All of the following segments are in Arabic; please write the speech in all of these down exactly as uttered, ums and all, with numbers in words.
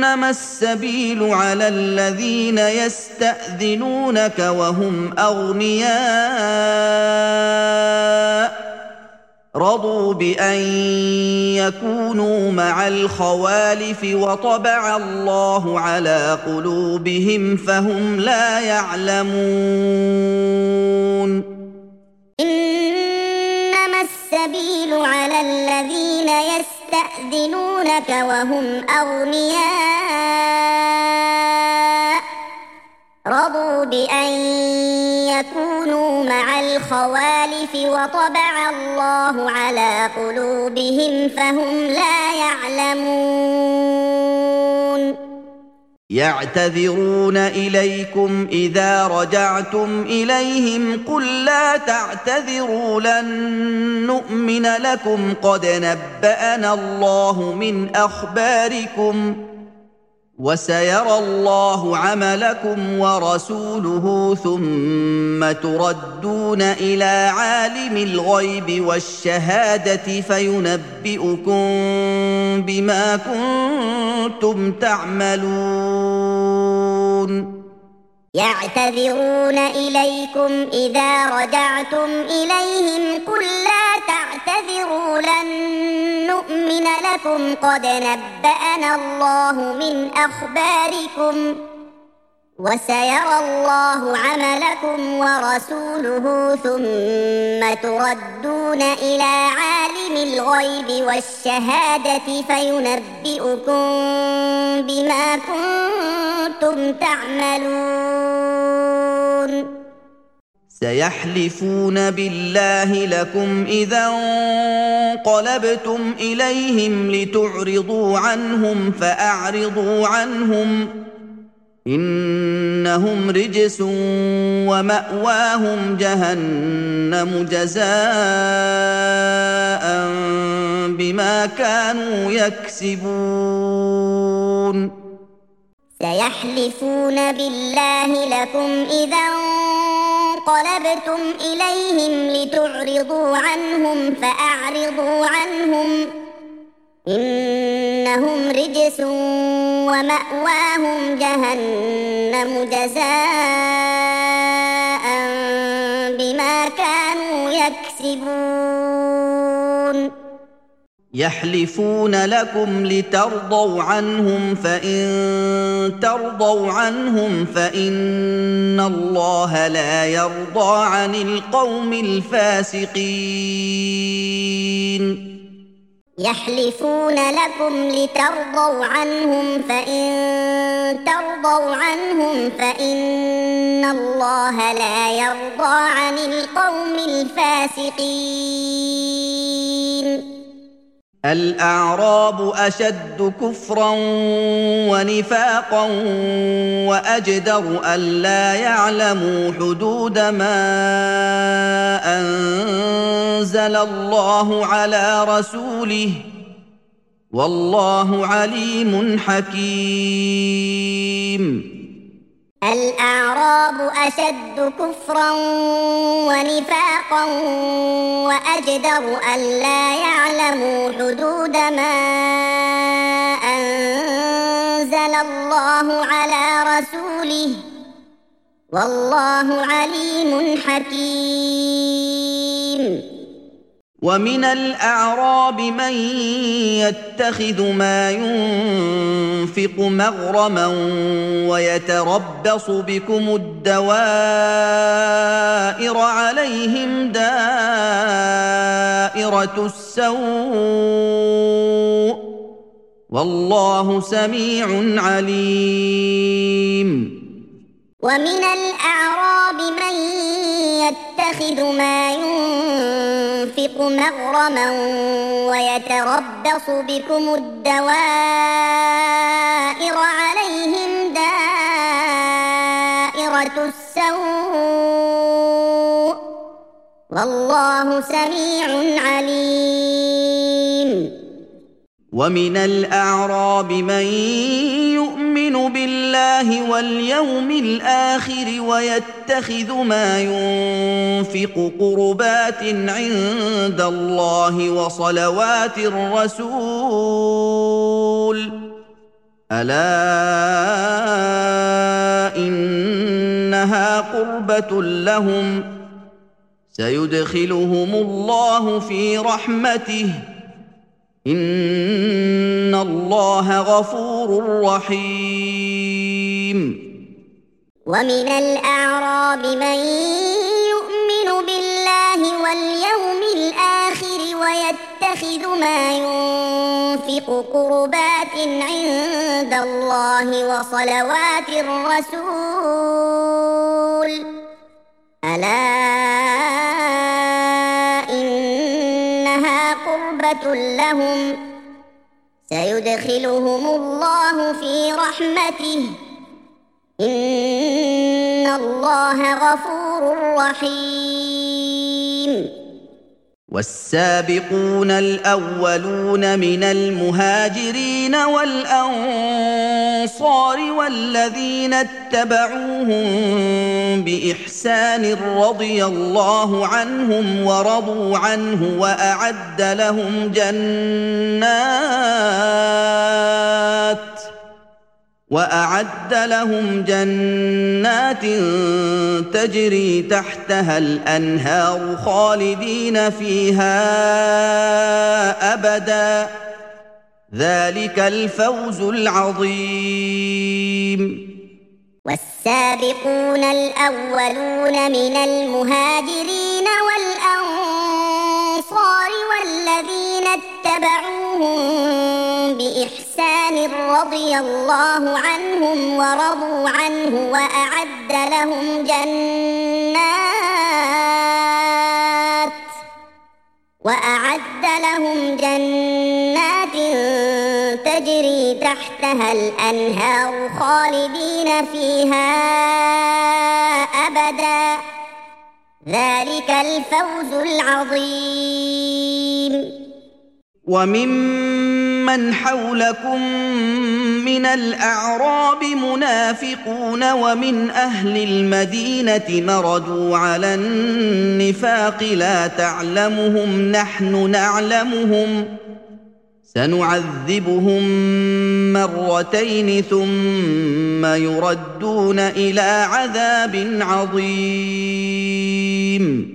إنما السبيل على الذين يستأذنونك وهم أغنياء رضوا بأن يكونوا مع الخوالف وطبع الله على قلوبهم فهم لا يعلمون. إنما السبيل على الذين يستأذنونك وهم أغنياء رضوا بأن يكونوا مع الخوالف وطبع الله على قلوبهم فهم لا يعلمون. يعتذرون إليكم إذا رجعتم إليهم قل لا تعتذروا لن نؤمن لكم قد نبأنا الله من أخباركم وسيرى الله عملكم ورسوله ثم تردون إلى عالم الغيب والشهادة فينبئكم بما كنتم تعملون. يعتذرون إليكم إذا رجعتم إليهم قل لا تعتذروا لن نؤمن لكم قد نبأنا الله من أخباركم وسيرى الله عملكم ورسوله ثم تردون إلى عالم الغيب والشهادة فينبئكم بما كنتم تعملون. سيحلفون بالله لكم إذا انقلبتم إليهم لتعرضوا عنهم فأعرضوا عنهم إنهم رجس ومأواهم جهنم جزاء بما كانوا يكسبون. سيحلفون بالله لكم إذا انقلبتم إليهم لتعرضوا عنهم فأعرضوا عنهم إنهم رجس ومأواهم جهنم جزاء بما كانوا يكسبون. يحلفون لكم لترضوا عنهم فإن ترضوا عنهم فإن الله لا يرضى عن القوم الفاسقين. يحلفون لكم لترضوا عنهم فإن ترضوا عنهم فإن الله لا يرضى عن القوم الفاسقين. الأعراب أشد كفرا ونفاقا وأجدر ألا يعلموا حدود ما أنزل الله على رسوله والله عليم حكيم. الأعراب أشد كفرا ونفاقا وأجدر ألا يعلموا حدود ما أنزل الله على رسوله والله عليم حكيم. ومن الأعراب من يتخذ ما ينفق مغرما ويتربص بكم الدوائر عليهم دائرة السوء والله سميع عليم. ومن الأعراب من يتخذ ما ينفق مغرما ويتربص بكم الدوائر عليهم دائرة السوء والله سميع عليم. ومن الأعراب من يؤمن بالله واليوم الآخر ويتخذ ما ينفق قربات عند الله وصلوات الرسول ألا إنها قربة لهم سيدخلهم الله في رحمته إن الله غفور رحيم ومن الأعراب من يؤمن بالله واليوم الآخر ويتخذ ما ينفق قربات عند الله وصلوات الرسول ألا إنها قربة لهم سيدخلهم الله في رحمته إن الله غفور رحيم والسابقون الأولون من المهاجرين والأنصار والذين اتبعوهم بإحسان رضي الله عنهم ورضوا عنه وأعد لهم جنات وأعد لهم جنات تجري تحتها الأنهار خالدين فيها أبدا ذلك الفوز العظيم والسابقون الأولون من المهاجرين والأنصار والذين اتبعوهم بإحسان رضي الله عنهم ورضوا عنه وأعد لهم جنات وأعد لهم جنات تجري تحتها الأنهار خالدين فيها أبدا ذلك الفوز العظيم وممن حولكم من الأعراب منافقون ومن أهل المدينة مردوا على النفاق لا تعلمهم نحن نعلمهم سنعذبهم مرتين ثم يردون إلى عذاب عظيم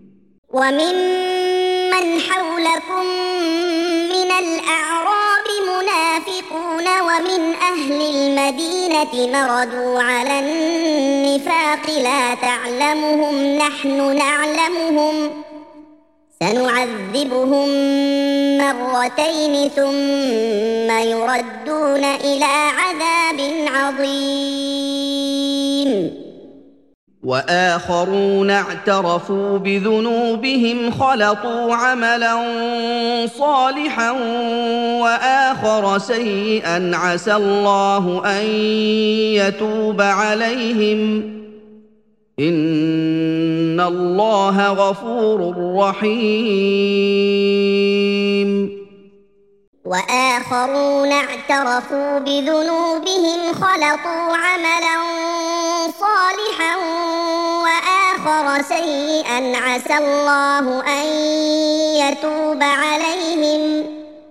وممن حولكم من الأعراب منافقون ومن أهل المدينة مردوا على النفاق لا تعلمهم نحن نعلمهم سنعذبهم مرتين ثم يردون إلى عذاب عظيم وآخرون اعترفوا بذنوبهم خلطوا عملا صالحا وآخر سيئا عسى الله أن يتوب عليهم إن الله غفور رحيم وآخرون اعترفوا بذنوبهم خلطوا عملا صالحا وآخر سيئا عسى الله أن يتوب عليهم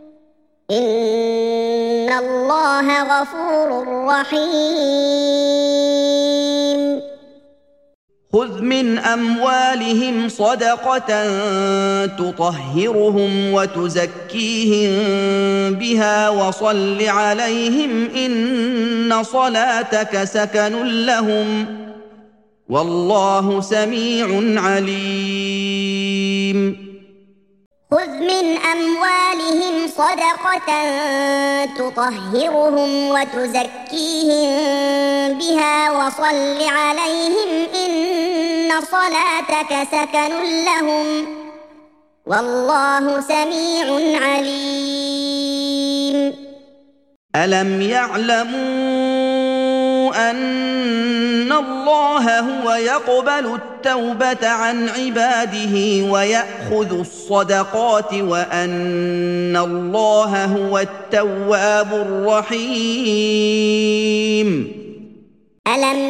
إن الله غفور رحيم خذ من أموالهم صدقة تطهرهم وتزكيهم بها وصل عليهم إن صلاتك سكن لهم والله سميع عليم خذ من أموالهم صدقة تطهرهم وتزكيهم بها وصل عليهم إن صلاتك سكن لهم والله سميع عليم ألم يعلموا أن الله هو يقبل التوبة عن عباده ويأخذ الصدقات وأن الله هو التواب الرحيم ألم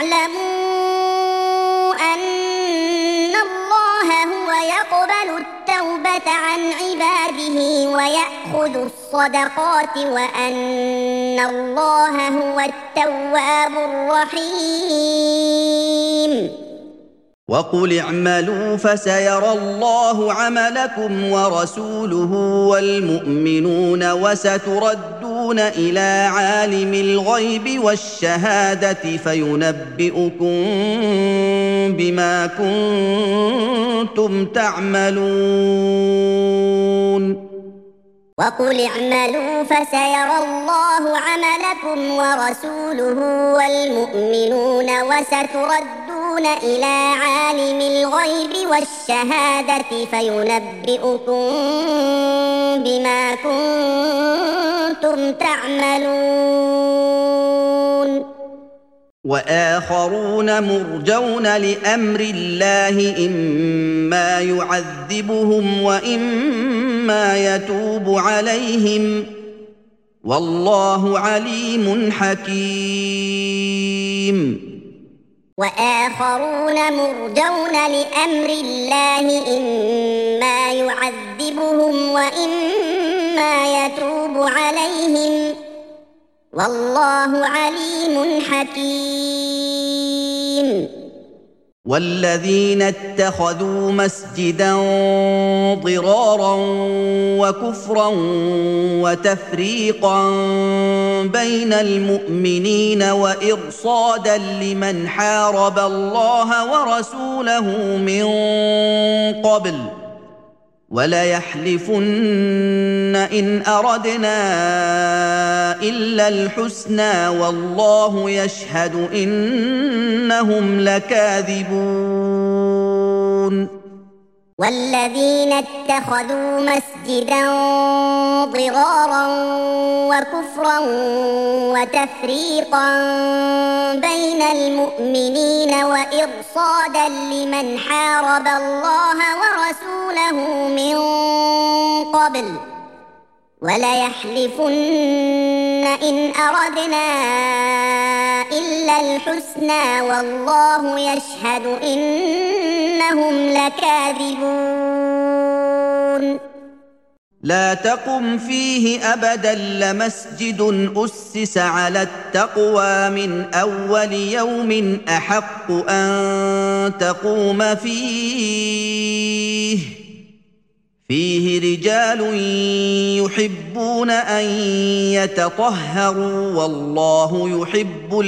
يعلموا أن الله هو يقبل التوبة عن عباده ويأخذ الصدقات وأن الله هو التواب الرحيم وقل اعملوا فسيرى الله عملكم ورسوله والمؤمنون وستردون إلى عالم الغيب والشهادة فينبئكم بما كنتم تعملون وقل اعملوا فسيرى الله عملكم ورسوله والمؤمنون وستردون إلى عالم الغيب والشهادة فينبئكم بما كنتم تعملون وآخرون مرجون لأمر الله إما يعذبهم وإما يتوب عليهم والله عليم حكيم وآخرون مرجون لأمر الله إما يعذبهم وإما يتوب عليهم والله عليم حكيم والذين اتخذوا مسجدا ضرارا وكفرا وتفريقا بين المؤمنين وإرصادا لمن حارب الله ورسوله من قبل وليحلفن إن أردنا إلا الحسنى والله يشهد إنهم لكاذبون والذين اتخذوا مسجدا ضرارا وكفرا وتفريقا بين المؤمنين وإرصادا لمن حارب الله ورسوله من قبل وليحلفن إن أردنا إلا الحسنى والله يشهد إنهم لكاذبون لا تقم فيه أبدا لمسجد أسس على التقوى من أول يوم أحق أن تقوم فيه فيه رجال يحبون أن يتطهروا والله يحب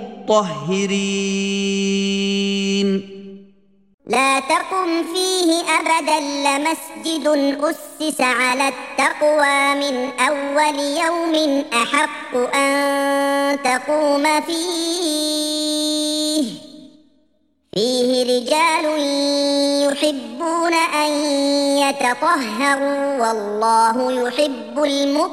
المطهرين لا تقم فيه أبدا لمسجد أسس على التقوى من أول يوم أحق أن تقوم فيه فيه رجال يحبون أن يتطهروا والله يحب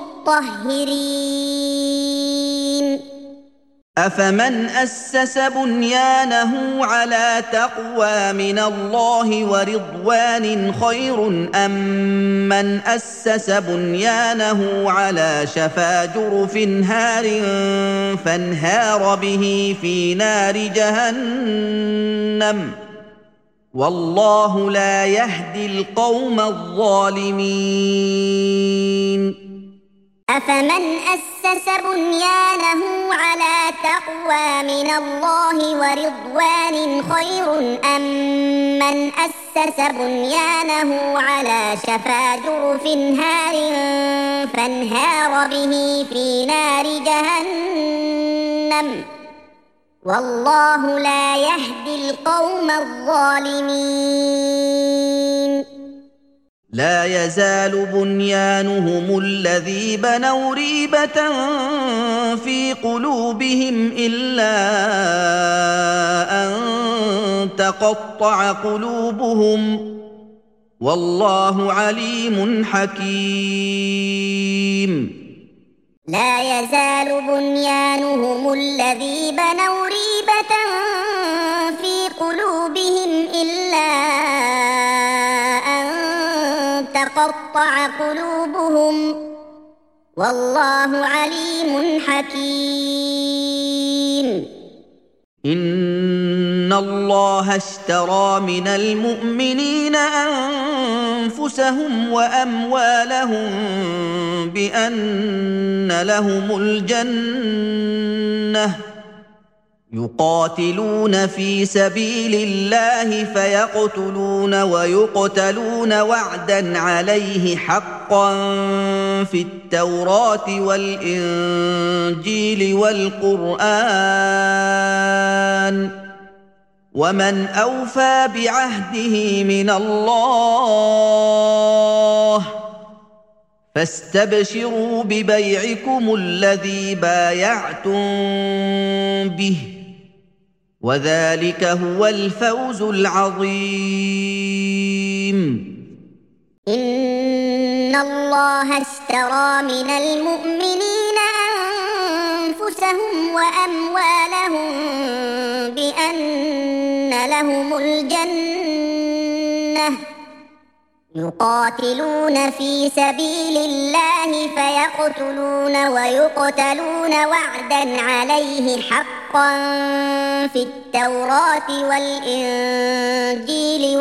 المطهرين أفمن أسس بنيانه على تقوى من الله ورضوان خير أم من أسس بنيانه على شفا جرف هار فانهار به في نار جهنم والله لا يهدي القوم الظالمين أفمن أسس بنيانه على تقوى من الله ورضوان خير أم من أسس بنيانه على شفا جرف هار فانهار به في نار جهنم والله لا يهدي القوم الظالمين لا يزال بنيانهم الذي بنوا ريبة في قلوبهم إلا أن تقطع قلوبهم والله عليم حكيم لا يزال بنيانهم الذي بنوا ريبة في قلوبهم إلا أن تقطع قلوبهم والله عليم حكيم إن الله اشترى من المؤمنين أنفسهم وأموالهم بأن لهم الجنة يقاتلون في سبيل الله فيقتلون ويقتلون وعدا عليه حقا في التوراة والإنجيل والقرآن ومن أوفى بعهده من الله فاستبشروا ببيعكم الذي بايعتم به وذلك هو الفوز العظيم. إن الله اشترى من المؤمنين أنفسهم وأموالهم بأن لهم الجنة يقاتلون في سبيل الله فيقتلون ويقتلون وعدا عليه حقا في التوراة والإنجيل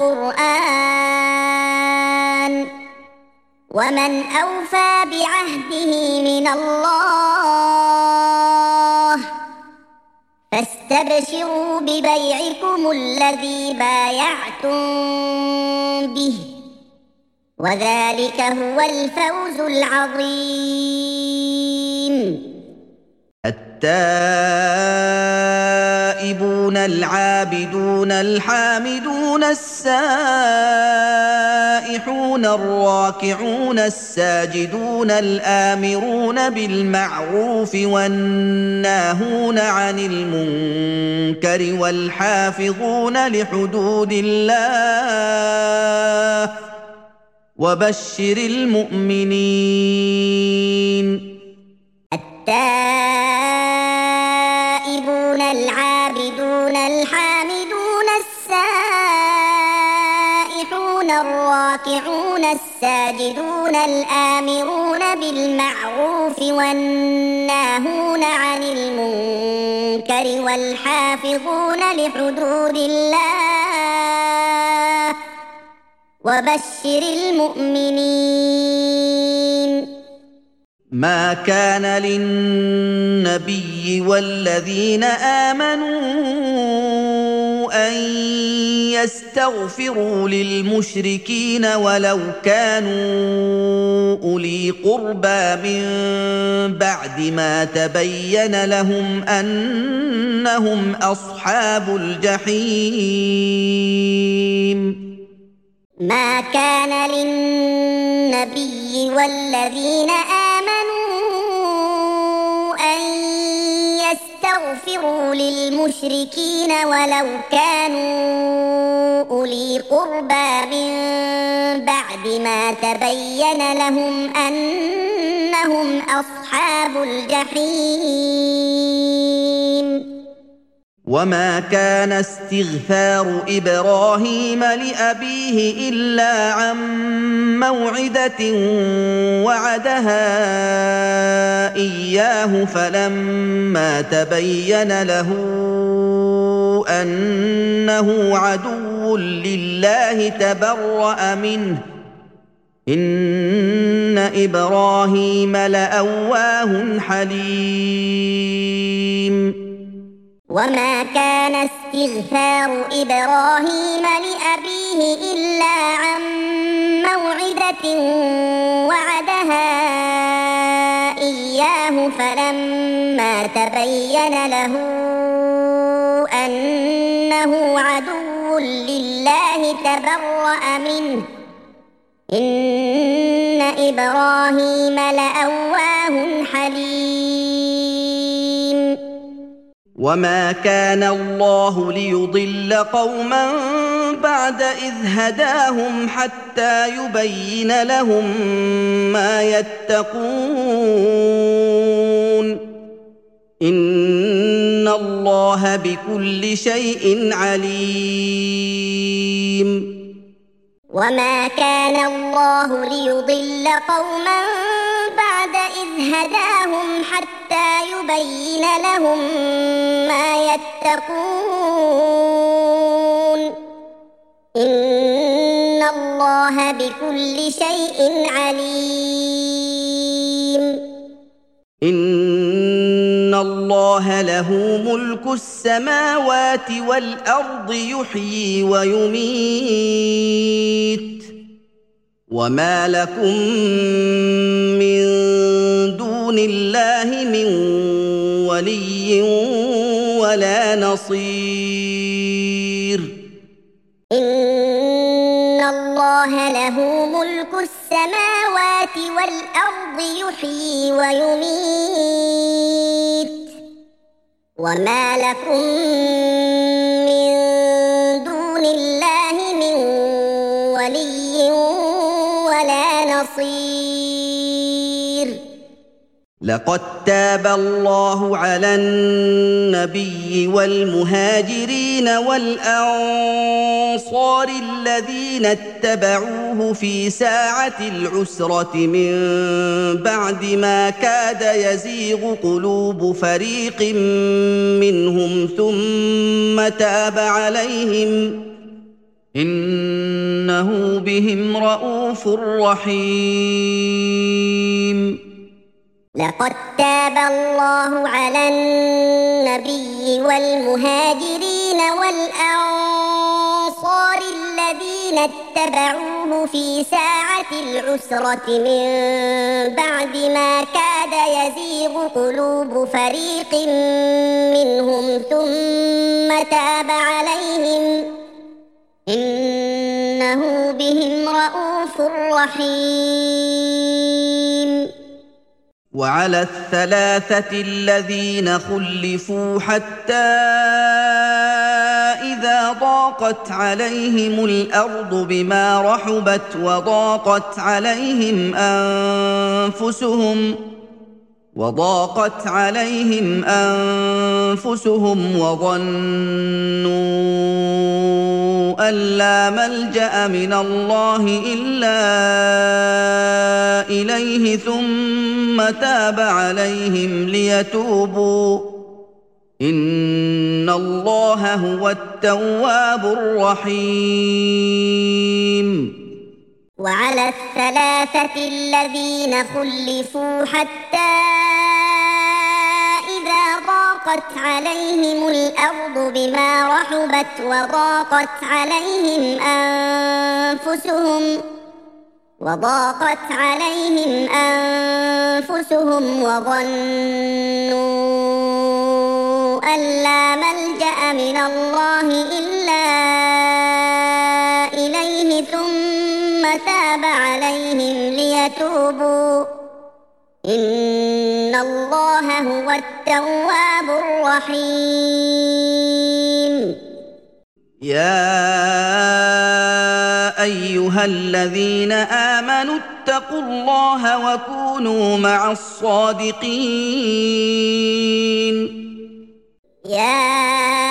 والقرآن ومن أوفى بعهده من الله فاستبشروا ببيعكم الذي بايعتم به وذلك هو الفوز العظيم. التائبون العابدون الحامدون السائحون الراكعون الساجدون الآمرون بالمعروف والناهون عن المنكر والحافظون لحدود الله وبشر المؤمنين. التائبون العابدون الحامدون السائحون الراكعون الساجدون الآمرون بالمعروف والناهون عن المنكر والحافظون لحدود الله وبشر المؤمنين. ما كان للنبي والذين آمنوا أن يستغفروا للمشركين ولو كانوا أولي قربى من بعد ما تبين لهم أنهم أصحاب الجحيم. ما كان للنبي والذين آمنوا أن يستغفروا للمشركين ولو كانوا أولي قربى من بعد ما تبين لهم أنهم أصحاب الجحيم. وما كان استغفار إبراهيم لأبيه إلا عن موعدة وعدها إياه فلما تبين له أنه عدو لله تبرأ منه إن إبراهيم لأواه حليم. وما كان استغفار إبراهيم لأبيه إلا عن موعدة وعدها إياه فلما تبين له أنه عدو لله تبرأ منه إن إبراهيم لأواه حليم. وما كان الله ليضل قوما بعد إذ هداهم حتى يبين لهم ما يتقون إن الله بكل شيء عليم. وما كان الله ليضل قوما بعد إذ هداهم حتى يبين ليبين لهم ما يتقون إن الله بكل شيء عليم إن الله له ملك السماوات والأرض يحيي ويميت وما لكم من دون الله من ولي ولا نصير إن الله له ملك السماوات والأرض يحيي ويميت وما لكم من دون الله من ولي ولا نصير لقد تاب الله على النبي والمهاجرين والأنصار الذين اتبعوه في ساعة العسرة من بعد ما كاد يزيغ قلوب فريق منهم ثم تاب عليهم إنه بهم رءوف رحيم لقد تاب الله على النبي والمهاجرين والأنصار الذين اتبعوه في ساعة العسرة من بعد ما كاد يزيغ قلوب فريق منهم ثم تاب عليهم إنه بهم رءوف رحيم وعلى الثلاثة الذين خلفوا حتى إذا ضاقت عليهم الأرض بما رحبت وضاقت عليهم أنفسهم وضاقت عليهم أنفسهم وظنوا أن لا ملجأ من الله إلا إليه ثم تاب عليهم ليتوبوا إن الله هو التواب الرحيم وعلى الثلاثة الذين خلفوا حتى إذا ضاقت عليهم الأرض بما رحبت وضاقت عليهم أنفسهم وضاقت عليهم أنفسهم وظنوا أن لا ملجأ من الله إلا إليه ثم تاب عليهم ليتوبوا إن الله هو التواب الرحيم يا أيها الذين آمنوا اتقوا الله وكونوا مع الصادقين يا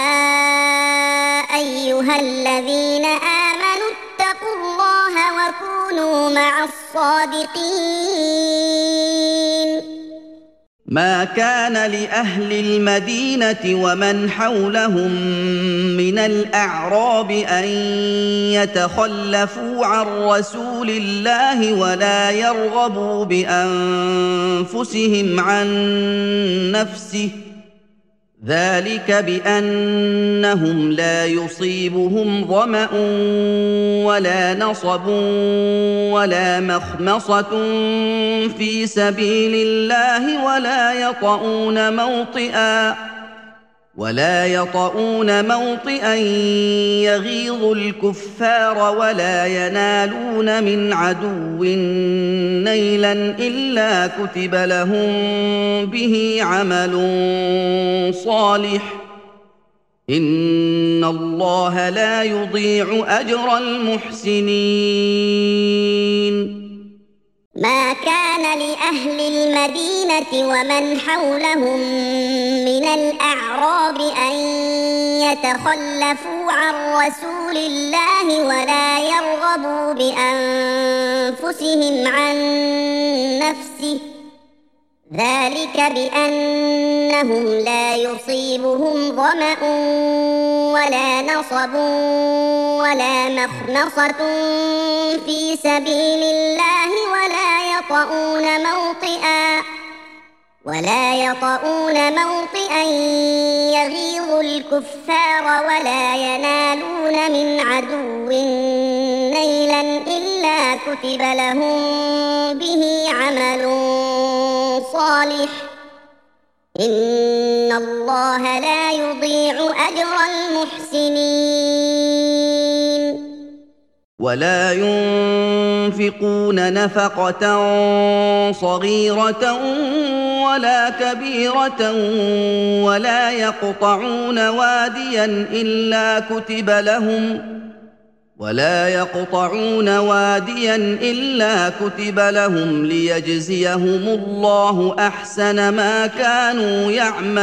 أيها الذين آمنوا اتقوا الله وكونوا مع الصادقين ما كان لأهل المدينة ومن حولهم من الأعراب أن يتخلفوا عن رسول الله ولا يرغبوا بأنفسهم عن نفسه ذلك بأنهم لا يصيبهم ظمأ ولا نصب ولا مخمصة في سبيل الله ولا يطؤون موطئا ولا يطؤون موطئا يغيظ الكفار ولا ينالون من عدو نيلا إلا كتب لهم به عمل صالح إن الله لا يضيع أجر المحسنين ما كان لأهل المدينة ومن حولهم من الأعراب أن يتخلفوا عن رسول الله ولا يرغبوا بأنفسهم عن نفسه ذلك بأنهم لا يصيبهم ظمأ ولا نصب ولا مخمصة في سبيل الله ولا يطؤون موطئا ولا يطؤون موطئا يغيظ الكفار ولا ينالون من عدو نيلا إلا كتب لهم به عمل صالح إن الله لا يضيع أجر المحسنين ولا ينفقون نفقة صغيرة ولا كبيرة ولا يقطعون واديا إلا كتب لهم ولا يقطعون واديا إلا كتب لهم ليجزيهم الله أحسن ما كانوا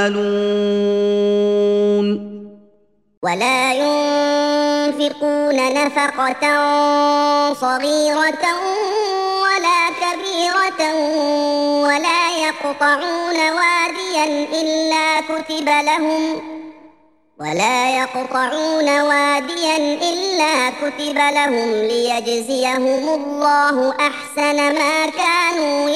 يعملون ولا ينفقون نفقة صغيرة ولا كبيرة ولا يقطعون واديا إلا كتب لهم ولا يقطعون واديا إلا كتب لهم ليجزيهم الله أحسن ما كانوا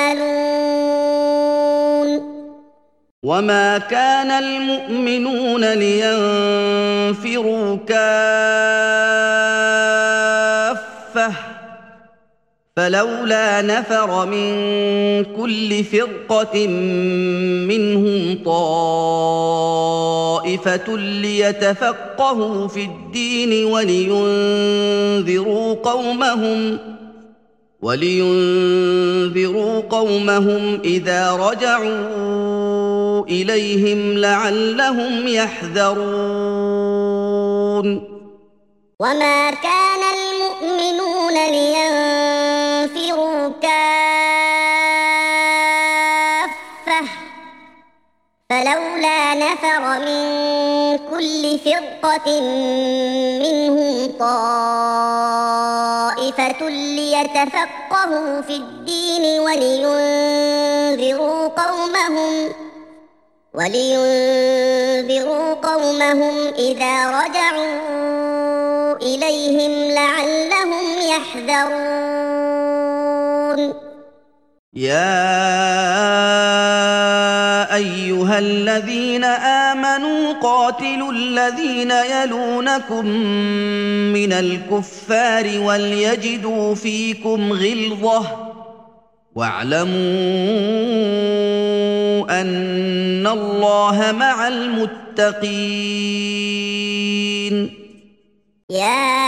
يعملون وما كان المؤمنون لينفروا كافة فلولا نفر من كل فرقة منهم طائفة ليتفقهوا في الدين ولينذروا قومهم ولينذروا قومهم إذا رجعوا إليهم لعلهم يحذرون وما كان المؤمنون لينفروا كافة فلولا نفر من كل فرقة منهم طائفة ليتفقهوا في الدين ولينذروا قومهم ولينذروا قومهم إذا رجعوا إليهم لعلهم يحذرون يا أيها الذين آمنوا قاتلوا الذين يلونكم من الكفار وليجدوا فيكم غلظة واعلموا أن الله مع المتقين يا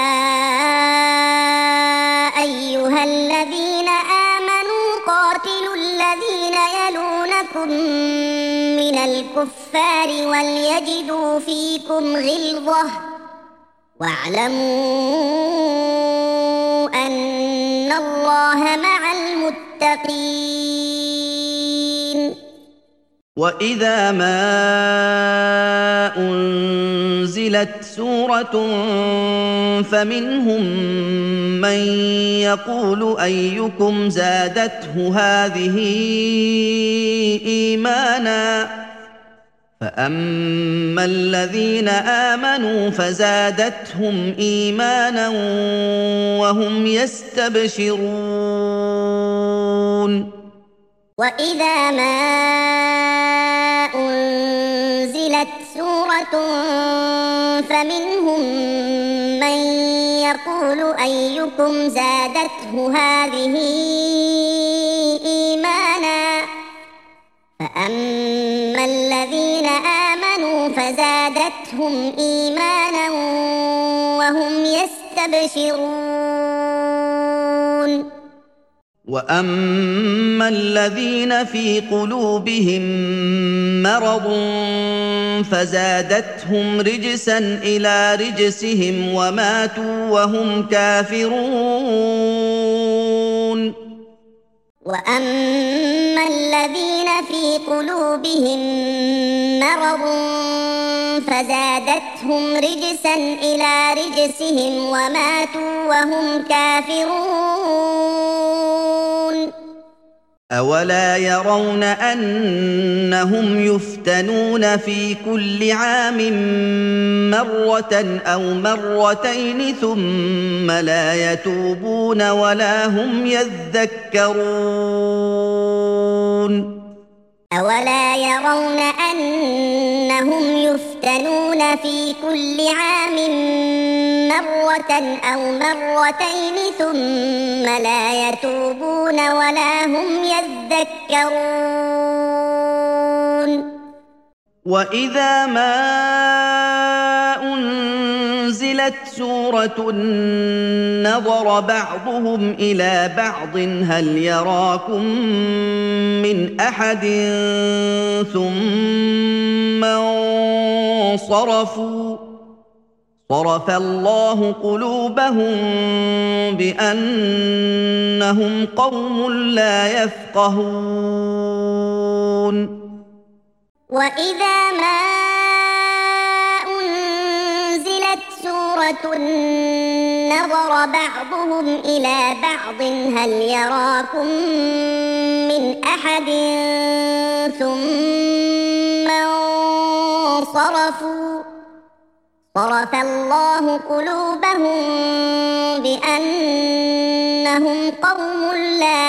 أيها الذين آمنوا قاتلوا الذين يلونكم من الكفار وليجدوا فيكم غلظة واعلموا أن الله مع المتقين وإذا ما أنزلت سورة فمنهم من يقول أيكم زادته هذه إيمانا فأما الذين آمنوا فزادتهم إيمانا وهم يستبشرون وإذا ما أنزلت سورة فمنهم من يقول أيكم زادته هذه إيمانا فأما الذين آمنوا فزادتهم إيمانا وهم يستبشرون وأما الذين في قلوبهم مرض فزادتهم رجسا إلى رجسهم وماتوا وهم كافرون وأما الذين في قلوبهم مرض فزادتهم رجسا إلى رجسهم وماتوا وهم كافرون أَوَلَا يَرَوْنَ أَنَّهُمْ يُفْتَنُونَ فِي كُلِّ عَامٍ مَّرَّةً أَوْ مَرَّتَيْنِ ثُمَّ لَا يَتُوبُونَ وَلَا هُمْ يَذَّكَّرُونَ أَوَلَا يَرَوْنَ أَنَّهُمْ يُفْتَنُونَ فِي كُلِّ عَامٍ مَّرَّةً أَوْ مَرَّتَيْنِ ثُمَّ لَا يَتُوبُونَ وَلَا هُمْ يَذَّكَّرُونَ وَإِذَا مَا أُنزِلَتْ سُورَةٌ نَّظَرَ بَعْضُهُمْ إِلَىٰ بَعْضٍ هَلْ يَرَاكُم مِّنْ أَحَدٍ ثُمَّ انصَرَفُوا صَرَفَ اللَّهُ قُلُوبَهُم بِأَنَّهُمْ قَوْمٌ لَّا يَفْقَهُونَ وَإِذَا مَا أُنزِلَتْ سُورَةٌ نَّظَرَ بَعْضُهُمْ إِلَىٰ بَعْضٍ هَلْ يَرَاكُم مِّنْ أَحَدٍ ثُمَّ انصَرَفُوا صَرَفَ اللَّهُ قُلُوبَهُم بِأَنَّهُمْ قَوْمٌ لَّا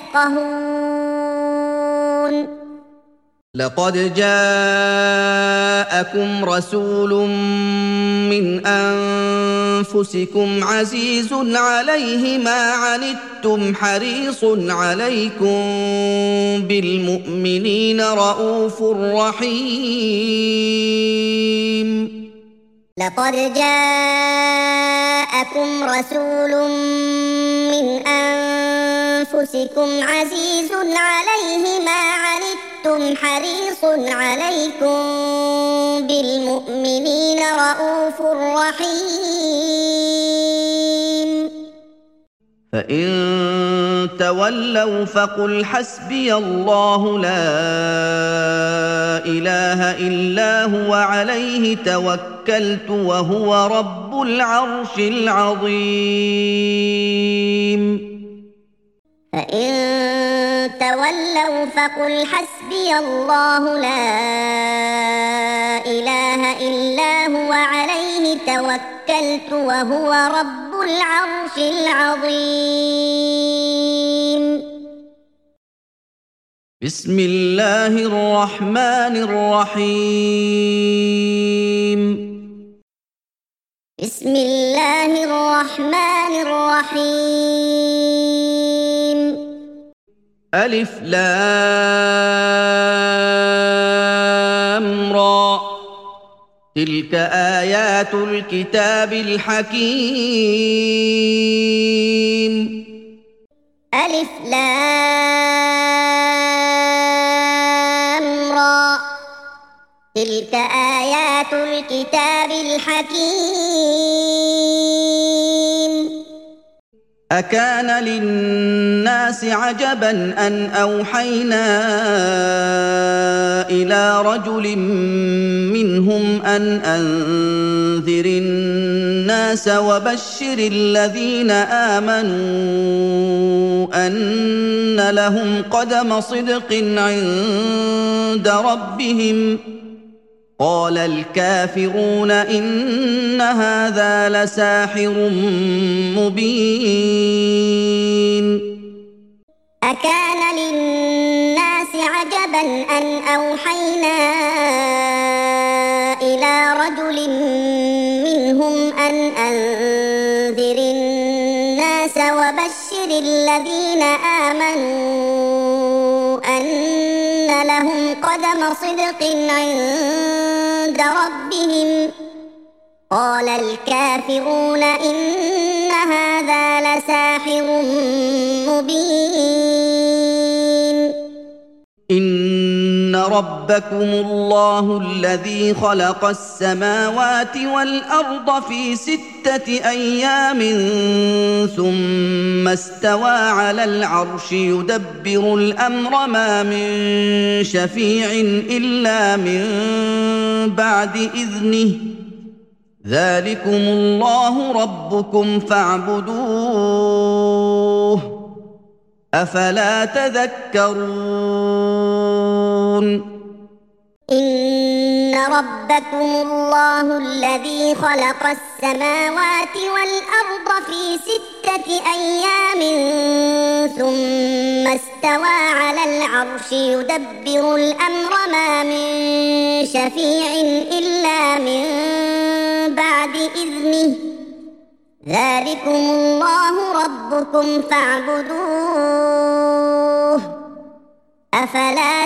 يَفْقَهُونَ لَقَدْ جَاءَكُمْ رَسُولٌ مِّنْ أَنفُسِكُمْ عَزِيزٌ عَلَيْهِ مَا عَنِتُّمْ حَرِيصٌ عَلَيْكُم بِالْمُؤْمِنِينَ رَءُوفٌ رَّحِيمٌ لقد جاءكم رسول من أنفسكم عزيز عليه ما عنتم حريص عليكم بالمؤمنين رءوف رحيم فإن تولوا فقل حسبي الله لا إله إلا هو عليه توكلت وهو رب العرش العظيم فإن تولوا فقل حسبي الله لا إله إلا هو عليه توكلت وهو رب العرش العظيم بسم الله الرحمن الرحيم بسم الله الرحمن الرحيم ألف لام را تلك آيات الكتاب الحكيم ألف لام را تلك آيات الكتاب الحكيم أكان للناس عجبا أن أوحينا إلى رجل منهم أن أنذر الناس وبشر الذين آمنوا أن لهم قدم صدق عند ربهم قال الكافرون إن هذا لساحر مبين أكان للناس عجبا أن أوحينا إلى رجل منهم أن أنذر الناس وبشر الذين آمنوا أن لهم قدم صدق عند ربهم قال الكافرون إن هذا لساحر مبين إن ربكم الله الذي خلق السماوات والأرض في ستة أيام ثم استوى على العرش يدبر الأمر ما من شفيع إلا من بعد إذنه ذلكم الله ربكم فاعبدوه أفلا تذكرون إن ربكم الله الذي خلق السماوات والأرض في ستة أيام ثم استوى على العرش يدبر الأمر ما من شفيع إلا من بعد إذنه ذلكم الله ربكم فاعبدوه أفلا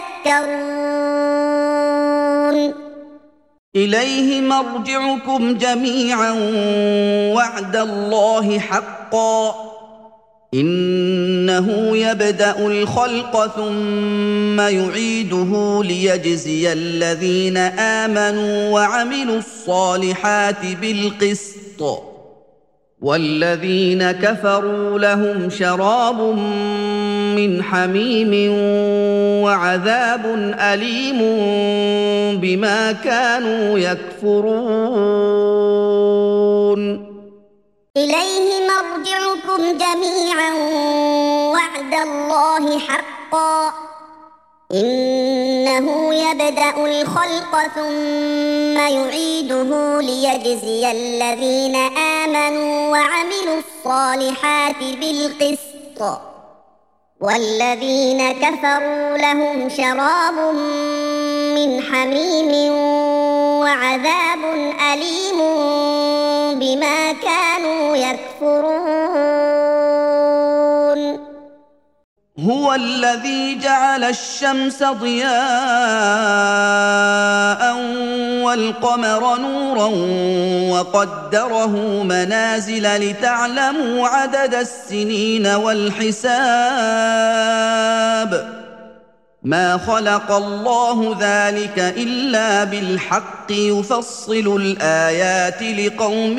تذكرون إليه مرجعكم جميعا وعد الله حقا إنه يبدأ الخلق ثم يعيده ليجزي الذين آمنوا وعملوا الصالحات بالقسط والذين كفروا لهم شراب من حميم وعذاب أليم بما كانوا يكفرون إليه مرجعكم جميعا وعد الله حقا إنه يبدأ الخلق ثم يعيده ليجزي الذين آمنوا وعملوا الصالحات بالقسط والذين كفروا لهم شراب من حميم وعذاب أليم بما كانوا يكفرون هو الذي جعل الشمس ضياء والقمر نورا وقدره منازل لتعلموا عدد السنين والحساب ما خلق الله ذلك إلا بالحق يفصل الآيات لقوم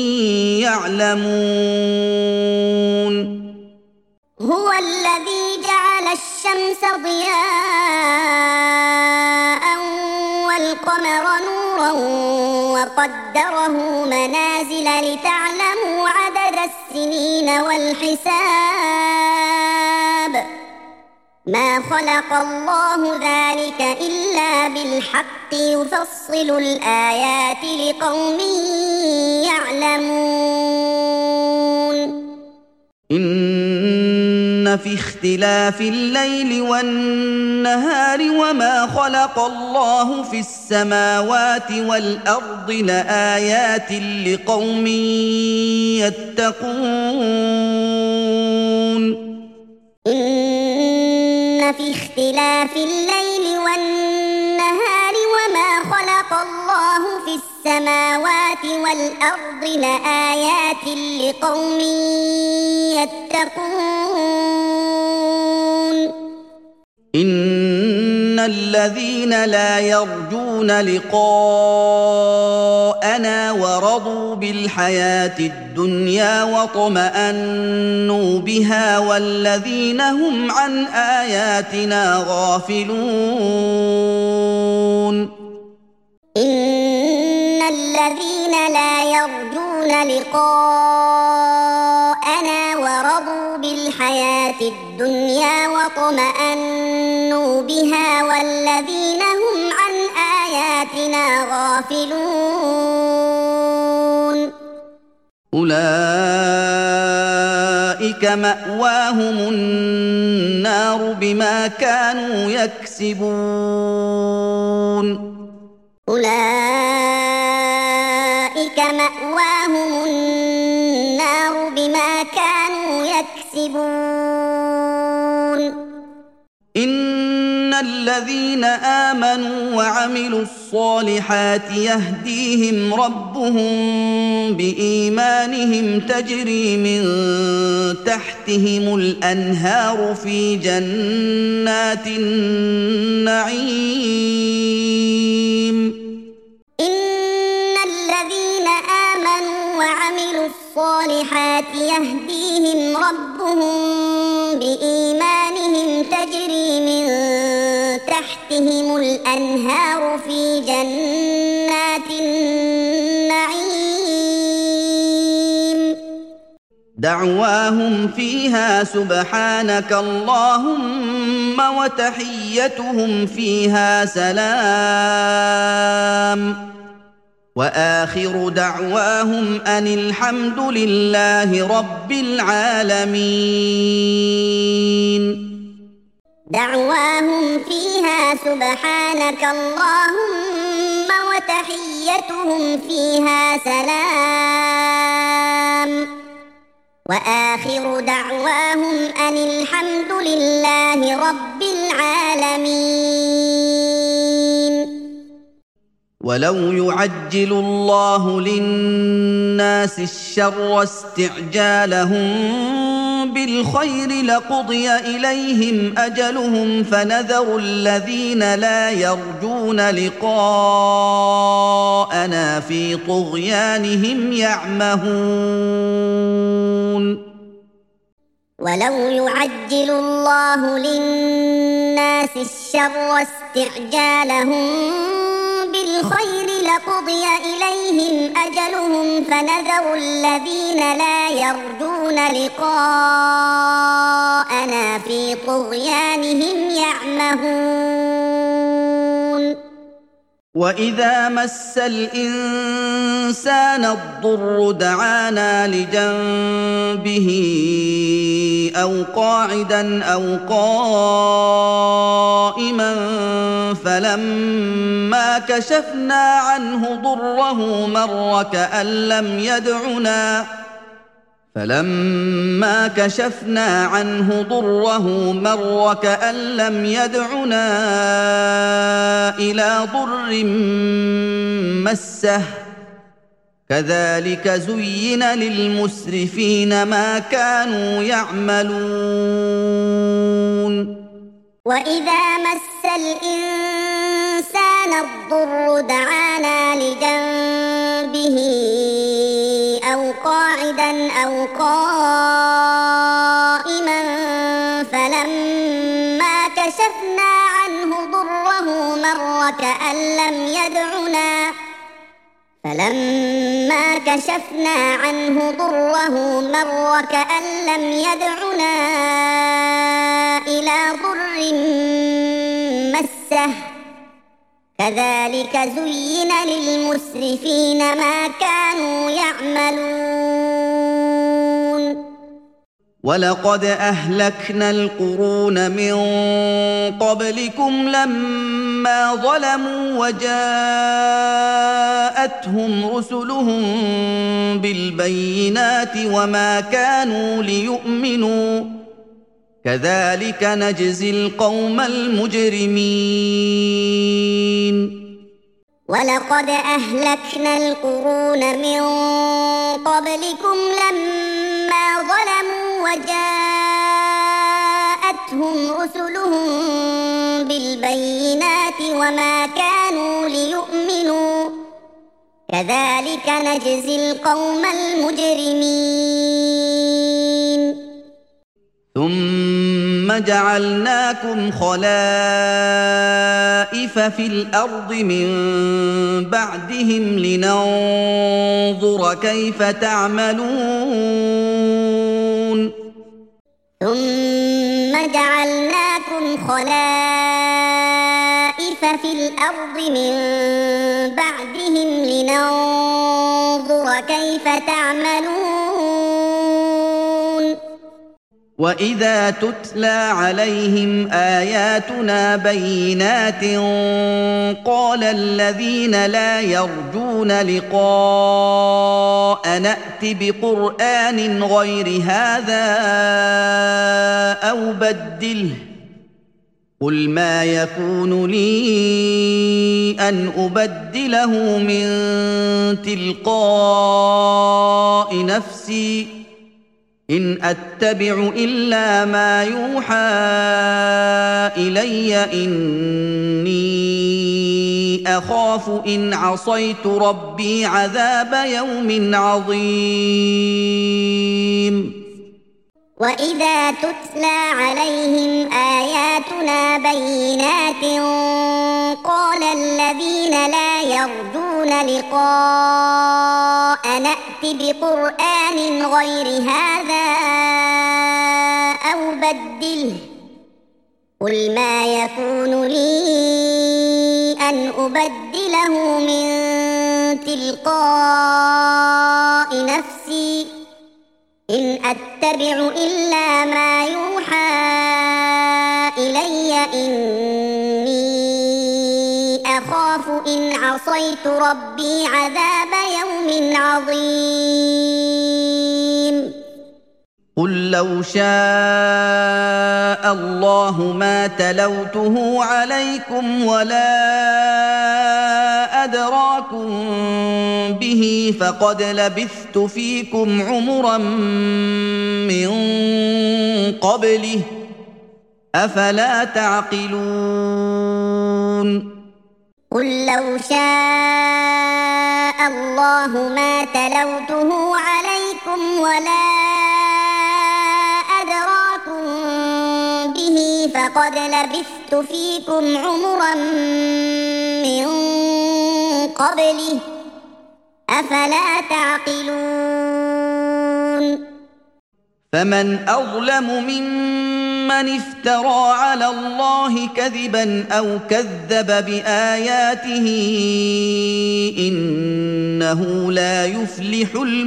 يعلمون هو الذي جعل الشمس ضياء والقمر نورا وقدره منازل لتعلموا عدد السنين والحساب ما خلق الله ذلك إلا بالحق يفصل الآيات لقوم يعلمون إن في اختلاف الليل والنهار وما خلق الله في السماوات والأرض لآيات لقوم يتقون إن في اختلاف الليل والنهار وما خلق الله في السماوات والأرض لآيات لقوم يتقون إن الذين لا يرجون لقاءنا ورضوا بالحياة الدنيا واطمأنوا بها والذين هم عن آياتنا غافلون إن الذين لا يرجون لقاءنا ورضوا بالحياة الدنيا واطمأنوا بها والذين هم عن آياتنا غافلون أولئك مأواهم النار بما كانوا يكسبون أولئك مأواهم النار بما كانوا يكسبون إن الذين آمنوا وعملوا الصالحات يهديهم ربهم بإيمانهم تجري من تحتهم الأنهار في جنات النعيم إن الذين آمنوا وعملوا الصالحات يهديهم ربهم بإيمانهم تجري من تحتهم الأنهار في جنات النعيم دعواهم فيها سبحانك اللهم وتحيتهم فيها سلام وآخر دعواهم أن الحمد لله رب العالمين. دعواهم فيها سبحانك اللهم وتحيتهم فيها سلام وآخر دعواهم أن الحمد لله رب العالمين. ولو يعجل الله للناس الشر استعجالهم بالخير لقضي إليهم أجلهم فنذر الذين لا يرجون لقاءنا في طغيانهم يعمهون. ولو يعجل الله للناس الشر استعجالهم بالخير لقضي إليهم أجلهم فنذر الذين لا يرجون لقاءنا في طغيانهم يعمهون. وإذا مس الإنسان الضر دعانا لجنبه أو قاعدا أو قائما فلما كشفنا عنه ضره مر كأن لم يدعنا فلما كشفنا عنه ضره مر كأن لم يدعنا إلى ضر مسه كذلك زين للمسرفين ما كانوا يعملون. وإذا مس الإنسان الضر دعانا لجنبه أو قاعدا أو قائما فلما كشفنا عنه ضره مر كأن لم يدعنا فلما كشفنا عنه ضره مر كأن لم يدعنا إلى ضر مسه كذلك زين للمسرفين ما كانوا يعملون. ولقد أهلكنا القرون من قبلكم لما ظلموا وجاءتهم رسلهم بالبينات وما كانوا ليؤمنوا كذلك نجزي القوم المجرمين. ولقد أهلكنا القرون من قبلكم لما ظلموا وجاءتهم رسلهم بالبينات وما كانوا ليؤمنوا كذلك نجزي القوم المجرمين. ثم جعلناكم خلائف في الأرض من بعدهم لننظر كيف تعملون. ثم جعلناكم خلائف في الأرض من بعدهم لننظر كيف تعملون. وإذا تتلى عليهم آياتنا بينات قال الذين لا يرجون لقاء نأت بقرآن غير هذا أو بدله قل ما يكون لي أن أبدله من تلقاء نفسي إن أتبع إلا ما يوحى إلي إني أخاف إن عصيت ربي عذاب يوم عظيم. وإذا تتلى عليهم آياتنا بينات قال الذين لا يرجون لقاء نأت بقرآن غير هذا أو بدله قل ما يكون لي أن أبدله من تلقاء نفسي إن أتبع إلا ما يوحى إلي إني أخاف إن عصيت ربي عذاب يوم عظيم قل لو شاء الله ما تلوته عليكم ولا أدراكم به فقد لبثت فيكم عمرا من قبله أفلا تعقلون قل لو شاء الله ما تلوته عليكم ولا أدراكم به فقد لبثت فيكم عمرا من قبله أفلا تعقلون فمن أظلم ممن افترى على الله كذبا أو كذب بآياته إنه لا يفلح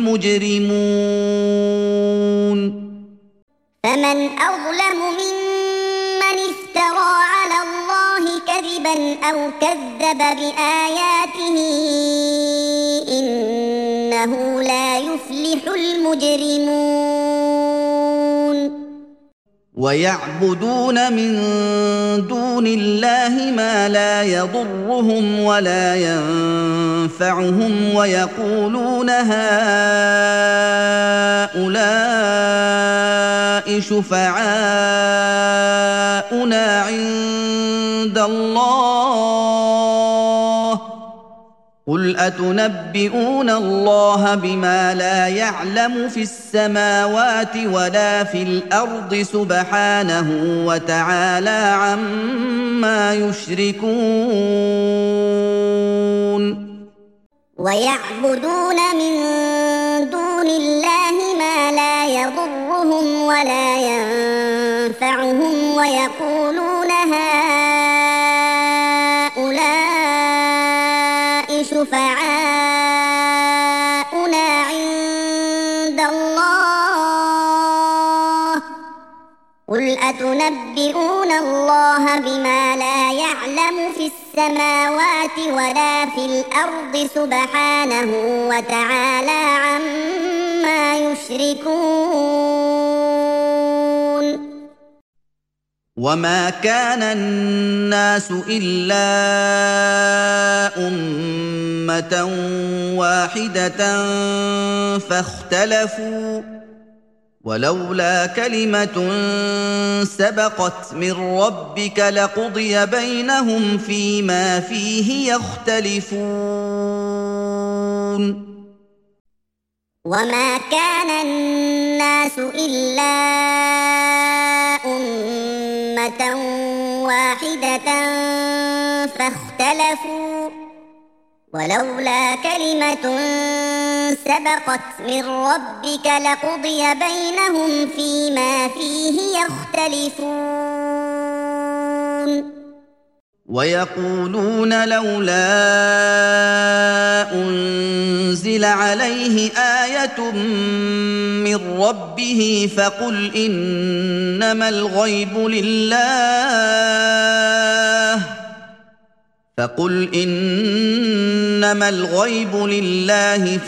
المجرمون فمن أظلم ممن افترى على الله كذبا أو كذب بآياته إنه لا يفلح المجرمون ويعبدون من دون الله ما لا يضرهم ولا ينفعهم ويقولون هؤلاء شفعاؤنا عند الله قل أتنبئون الله بما لا يعلم في السماوات ولا في الأرض سبحانه وتعالى عما يشركون ويعبدون من دون الله ما لا يضرهم ولا ينفعهم ويقولون هؤلاء شفعاؤنا عند الله قل أتنبئون الله بما لا يعلم في السماوات ولا في الأرض سبحانه وتعالى عما يشركون وما كان الناس إلا أمة واحدة فاختلفوا ولولا كلمة سبقت من ربك لقضي بينهم فيما فيه يختلفون وما كان الناس إلا أمة واحدة فاختلفوا ولولا كلمة سبقت من ربك لقضي بينهم فيما فيه يختلفون ويقولون لولا أنزل عليه آية من ربه فقل إنما الغيب لله فقل إنما الغيب لله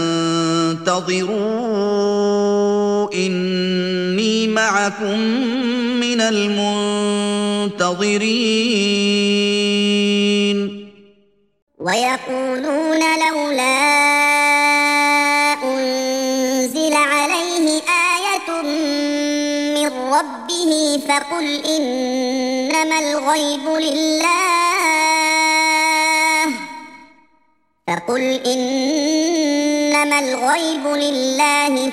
فانتظروا إني معكم من المنتظرين ويقولون لولا أنزل عليه آية من ربه فقل إنما الغيب لله فقل إنما الغيب لله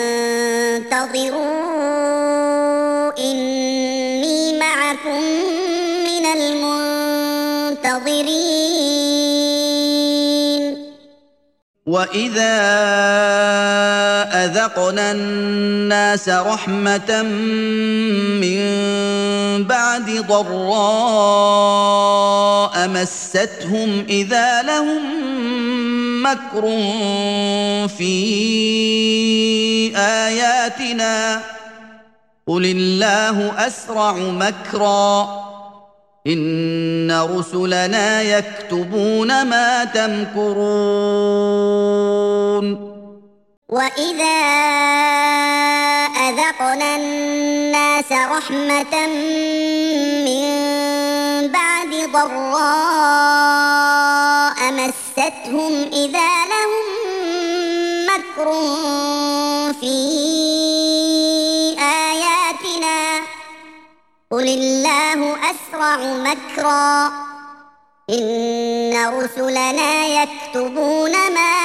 فانتظروا إني معكم من المنتظرين وَإِذَا أَذَقْنَا النَّاسَ رَحْمَةً مِّن بَعْدِ ضَرَّاءَ مَسَّتْهُمْ إِذَا لَهُم مَّكْرٌ فِي آيَاتِنَا قُلِ اللَّهُ أَسْرَعُ مَكْرًا إِنَّ رُسُلَنَا يَكْتُبُونَ مَا تَمْكُرُونَ وَإِذَا أَذَقْنَا النَّاسَ رَحْمَةً مِّن بَعْدِ ضَرَّاءَ مَسَّتْهُمْ إِذَا لَهُم مَّكْرٌ فِي آيَاتِنَا قُلِ اللَّهُ أَسْرَعُ مَكْرًا إِنَّ رُسُلَنَا يَكْتُبُونَ مَا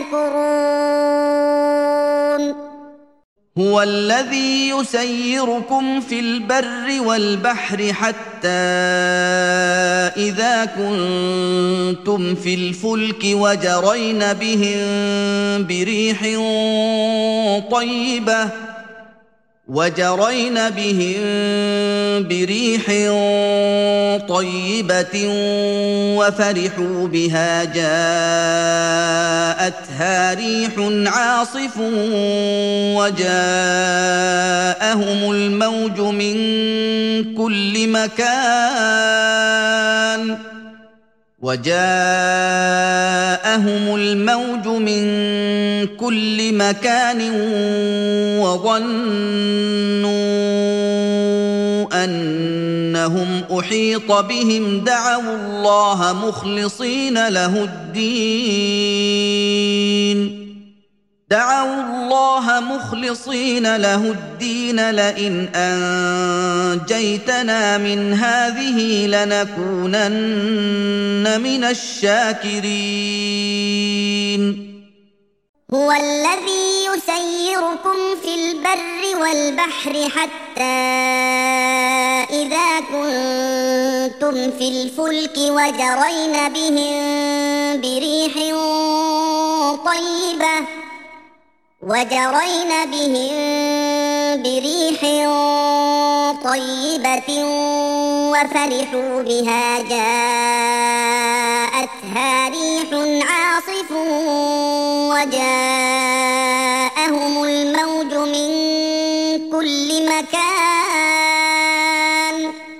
تَمْكُرُونَ هُوَ الَّذِي يُسَيِّرُكُمْ فِي الْبَرِّ وَالْبَحْرِ حَتَّى إِذَا كُنتُمْ فِي الْفُلْكِ وَجَرَيْنَ بِهِم بِرِيحٍ طَيِّبَةٍ وَجَرَيْنَ بِهِم بِرِيحٍ طَيِّبَةٍ وَفَرِحُوا بِهَا جَاءَتْهَا رِيحٌ عَاصِفٌ وَجَاءَهُمُ الْمَوْجُ مِن كُلِّ مَكَانٍ وَجَاءَهُمُ الْمَوْجُ مِن كُلِّ مَكَانٍ وَظَنُّوا أَنَّهُمْ أُحِيطَ بِهِمْ دَعَوُا اللَّهَ مُخْلِصِينَ لَهُ الدِّينَ دعوا الله مخلصين له الدين لئن أنجيتنا من هذه لنكونن من الشاكرين هو الذي يسيركم في البر والبحر حتى إذا كنتم في الفلك وجرين بهم بريح طيبة وجرين بهم بريح طيبة وفرحوا بها جاءتها ريح عاصف وجاءهم الموج من كل مكان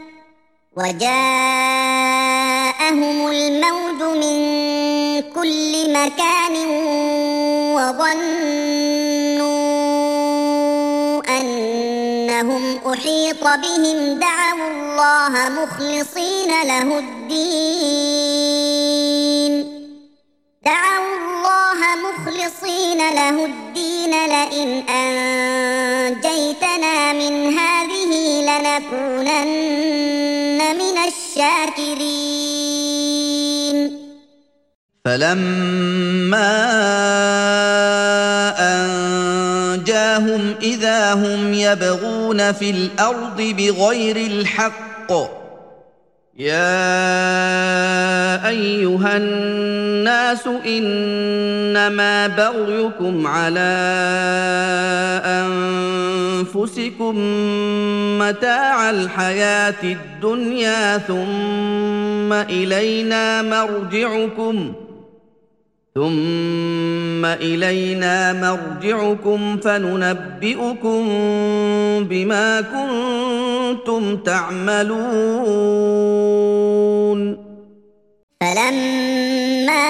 وجاءهم الموج من كل مكان وظنوا أنهم أحيط بهم دعوا الله مخلصين له الدين دعوا الله مخلصين له الدين لئن أنجيتنا من هذه لنكونن من الشاكرين فلما أنجاهم إذا هم يبغون في الأرض بغير الحق يا أيها الناس إنما بغيكم على أنفسكم متاع الحياة الدنيا ثم إلينا مرجعكم ثم إلينا مرجعكم فننبئكم بما كنتم تعملون فلما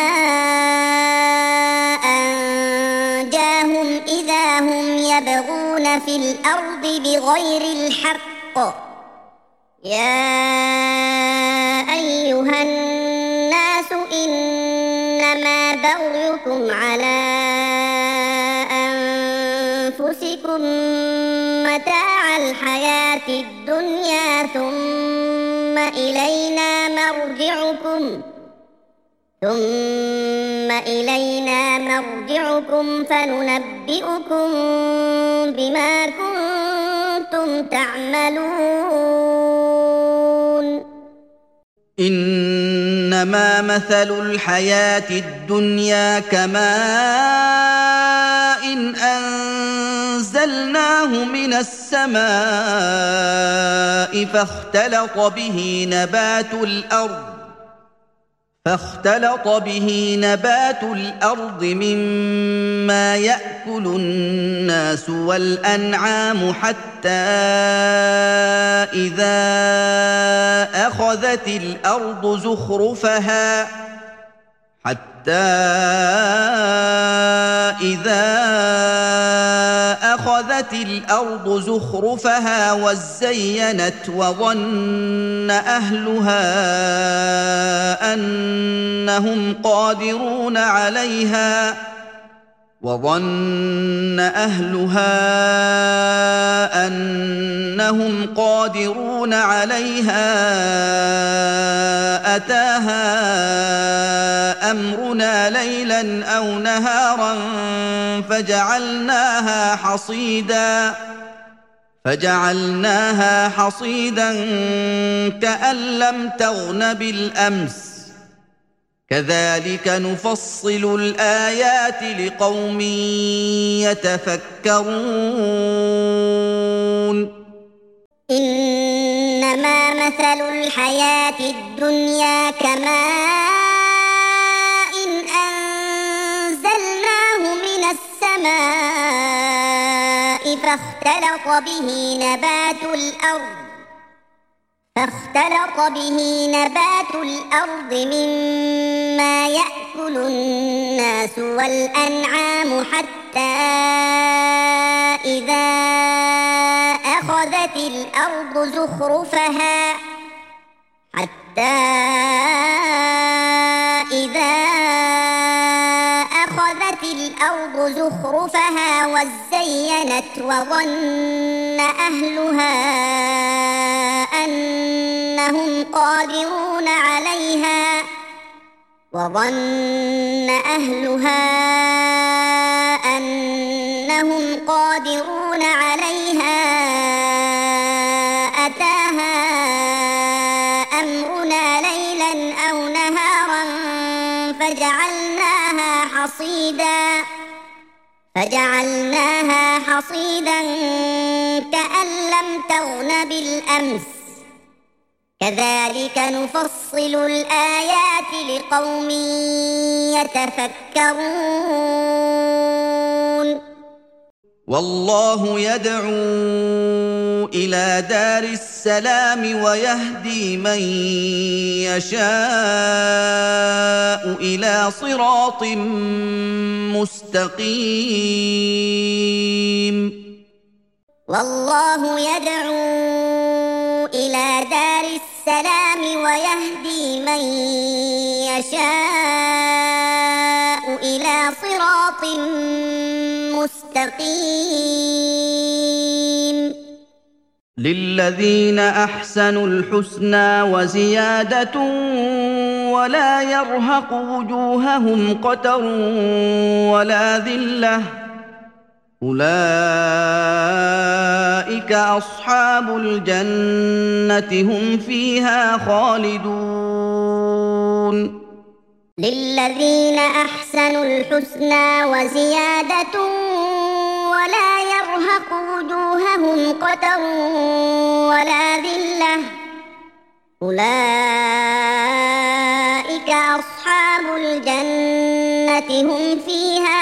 أنجاهم إذا هم يبغون في الأرض بغير الحق يا أيها الناس إنما بغيكم على أنفسكم متاع الحياة الدنيا ثم إلينا مرجعكم ثم إلينا مرجعكم فننبئكم بما كنتم تعملون إنما مثل الحياة الدنيا كماء إن أنزلناه من السماء فاختلط به نبات الأرض فاختلط به نبات الأرض مما يأكل الناس والأنعام حتى إذا أخذت الأرض زخرفها حتى إذا أخذت الأرض زخرفها وزينت وظن أهلها أنهم قادرون عليها وظن أهلها أنهم قادرون عليها أتاها أمرنا ليلا أو نهارا فجعلناها حصيدا فجعلناها حصيدا كأن لم تغن بالأمس كذلك نفصل الآيات لقوم يتفكرون إنما مثل الحياة الدنيا كماء إن أنزلناه من السماء فاختلط به نبات الأرض فاختلط به نبات الأرض مما يأكل الناس والأنعام حتى إذا أخذت الأرض زخرفها حتى إذا أخذت الأرض زخرفها وزينت وظن أهلها أنهم قادرون عليها وظن أهلها أنهم قادرون عليها أتاها أمرنا ليلا أو نهارا فجعلناها حصيدا فجعلناها حصيدا كأن لم تغن بالأمس كذلك نفصل الآيات لقوم يتفكرون والله يدعو إلى دار السلام ويهدي من يشاء إلى صراط مستقيم والله يدعو إلى دار السلام ويهدي من يشاء إلى صراط مستقيم للذين أحسنوا الحسنى وزيادة ولا يرهق وجوههم قتر ولا ذلة أولئك أصحاب الجنة هم فيها خالدون للذين أحسنوا الحسنى وزيادة ولا يرهق وجوههم قتر ولا ذلة أولئك أصحاب الجنة هم فيها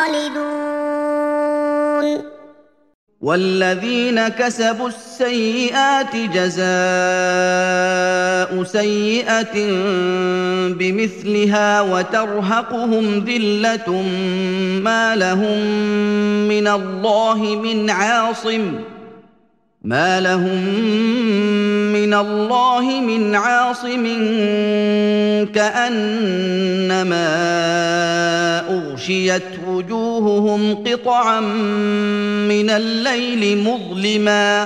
خالدون والذين كسبوا السيئات جزاء سيئة بمثلها وترهقهم ذلة ما لهم من الله من عاصم ما لهم من الله من عاصم كأنما أغشيت وجوههم قطعا من الليل مظلما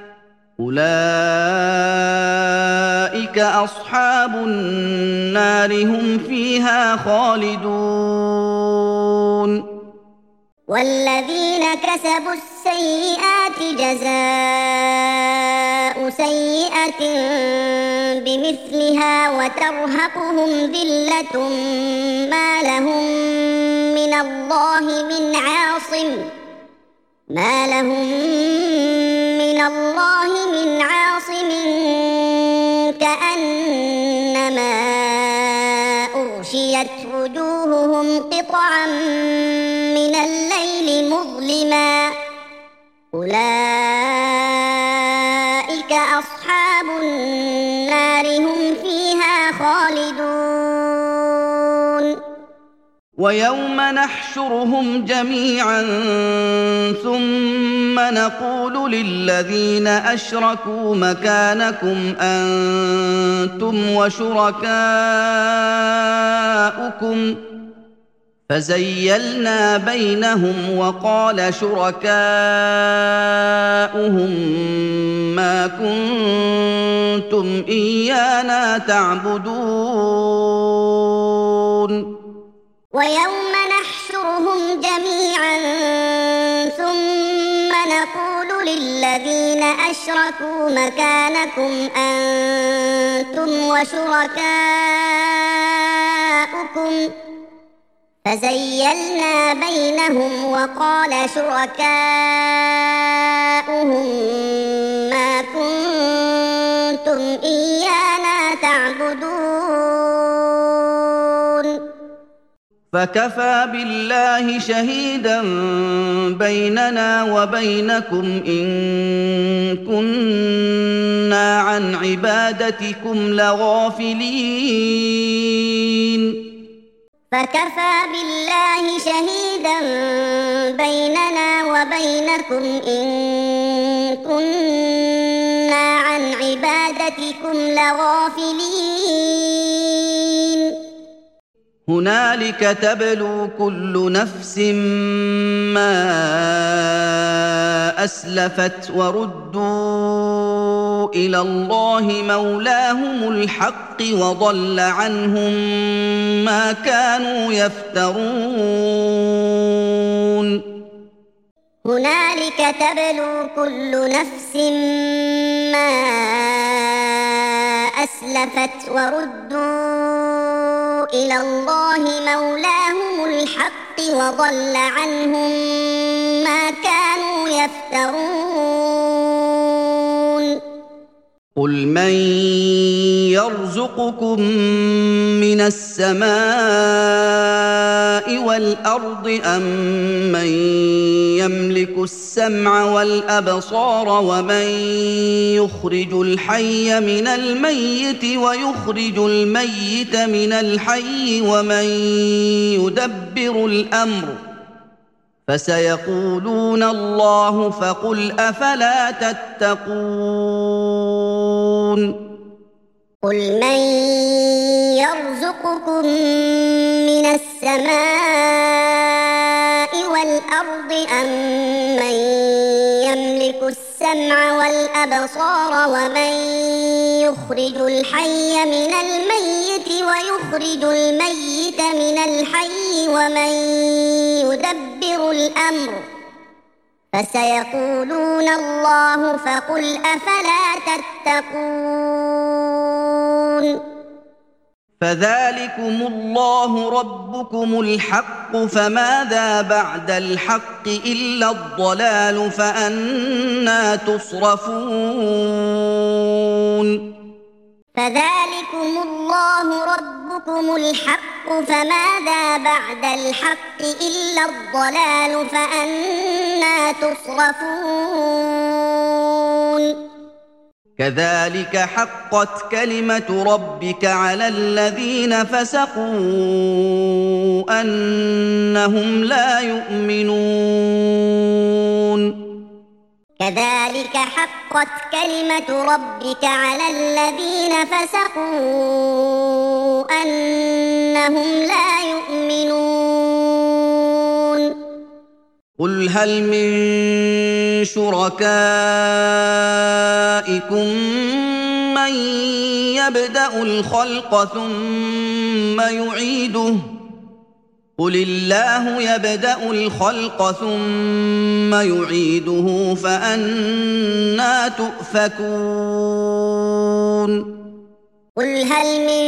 أولئك أصحاب النار هم فيها خالدون والذين كسبوا السيئات جزاء سيئة بمثلها وترهقهم ذلة ما لهم من الله من عاصم ما لهم من الله من عاصم كأنما أغشيت وجوههم قطعا من الليل مظلما أولئك أصحاب النار هم فيها خالدون ويوم نحشرهم جميعا ثم نقول للذين أشركوا مكانكم أنتم وشركاؤكم فزيلنا بينهم وقال شركاؤهم ما كنتم إيانا تعبدون ويوم نحشرهم جميعا ثم نقول للذين أشركوا مكانكم أنتم وشركاؤكم فزيلنا بينهم وقال شركاؤهم ما كنتم إيانا تعبدون فكفى بالله شهيدا بيننا وبينكم إن كنا عن عبادتكم لغافلين فكفى بالله شهيدا بيننا وبينكم إن كنا عن عبادتكم لغافلين هنالك تبلو كل نفس ما أسلفت وردوا إلى الله مولاهم الحق وضل عنهم ما كانوا يفترون هنالك تبلو كل نفس ما أسلفت وردوا إلى الله مولاهم الحق وضل عنهم ما كانوا يفترون قل من يرزقكم من السماء والأرض أم من يملك السمع والأبصار ومن يخرج الحي من الميت ويخرج الميت من الحي ومن يدبر الأمر فسيقولون الله فقل أفلا تتقون قل من يرزقكم من السماء والأرض أم من يملك السمع والأبصار ومن يخرج الحي من الميت ويخرج الميت من الحي ومن يدبر الأمر فسيقولون الله فقل أفلا تتقون فذلكم الله ربكم الحق فماذا بعد الحق إلا الضلال فأنى تصرفون فذلكم الله ربكم الحق فماذا بعد الحق إلا الضلال فأنى تصرفون كذلك حقت كلمة ربك على الذين فسقوا أنهم لا يؤمنون كذلك حقت كلمة ربك على الذين فسقوا أنهم لا يؤمنون قل هل من شركائكم من يبدأ الخلق ثم يعيده قل الله يبدأ الخلق ثم يعيده فأنى تؤفكون قل هل من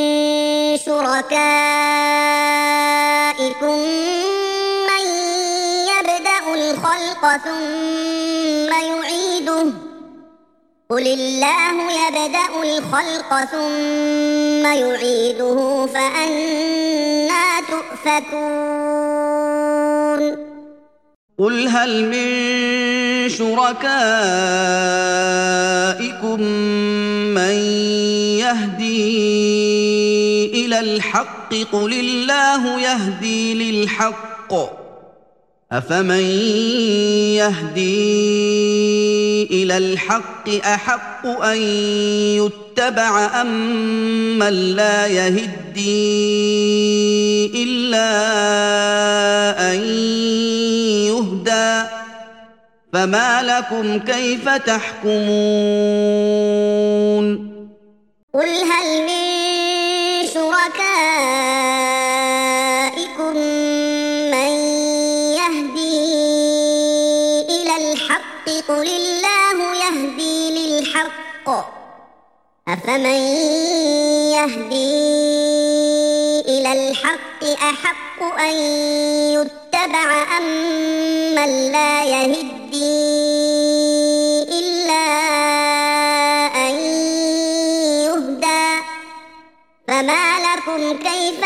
شركائكم من يبدأ الخلق ثم يعيده قل الله يبدأ الخلق ثم يعيده فأنى تؤفكون قل هل من شركائكم من يهدي إلى الحق قل الله يهدي للحق أفمن يهدي إلى الحق أحق أن يتبع أم من لا يهدي إلا أن يهدى فما لكم كيف تحكمون قل هل من شركائكم من يهدي إلى الحق قل الله يهدي للحق أفمن يهدي إلى الحق أحق أن يتبع أم من لا يهدي إلا أن يهدى فما لكم كيف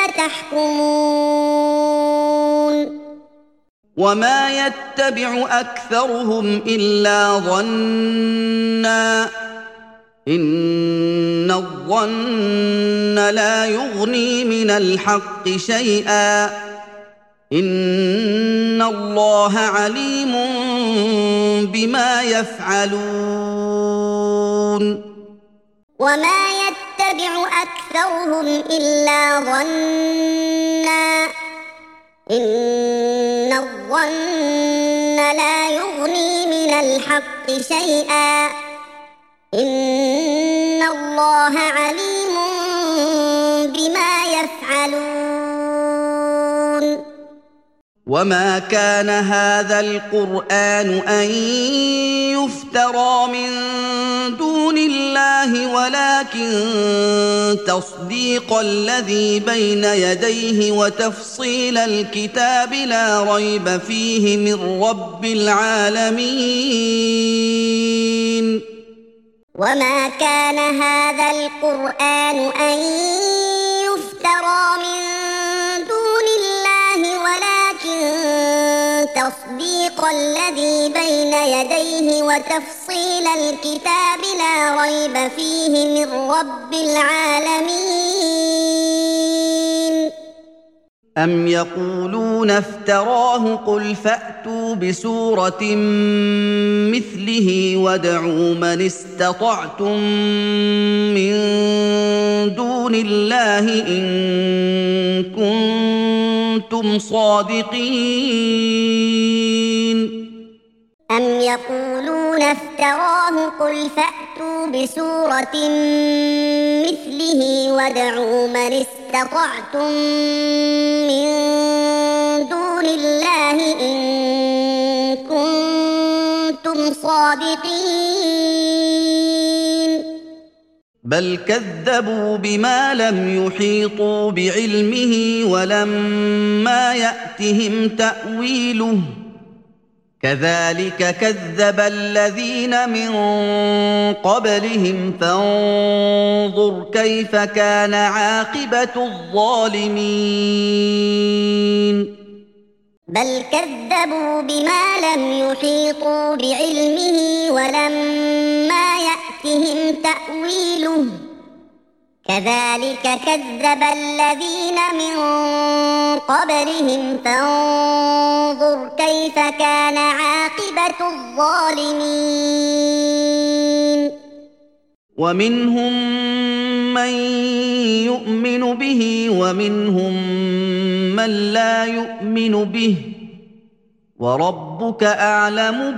تحكمون وما يتبع أكثرهم إلا ظنًّا إن الظن لا يغني من الحق شيئا إن الله عليم بما يفعلون وما يتبع أكثرهم إلا ظنًّا إن الظن لا يغني من الحق شيئا إن الله عليم بما يفعلون وما كان هذا القرآن أن يفترى من دون الله ولكن تصديق الذي بين يديه وتفصيل الكتاب لا ريب فيه من رب العالمين وما كان هذا القرآن أن يفترى من دون الله ولكن تصديق الذي بين يديه وتفصيل الكتاب لا ريب فيه من رب العالمين أم يقولون افتراه قل فأتوا بسورة مثله وادعوا من استطعتم من دون الله إن كنتم صادقين أم يقولون افتراه قل فأتوا بسورة مثله وادعوا من استطعتم من دون الله إن كنتم صادقين بل كذبوا بما لم يحيطوا بعلمه ولما يأتهم تأويله كذلك كذب الذين من قبلهم فانظر كيف كان عاقبة الظالمين بل كذبوا بما لم يحيطوا بعلمه ولما يأتهم تأويله كذلك كذب الذين من قبلهم فانظر كيف كان عاقبة الظالمين ومنهم من يؤمن به ومنهم من لا يؤمن به وربك أعلم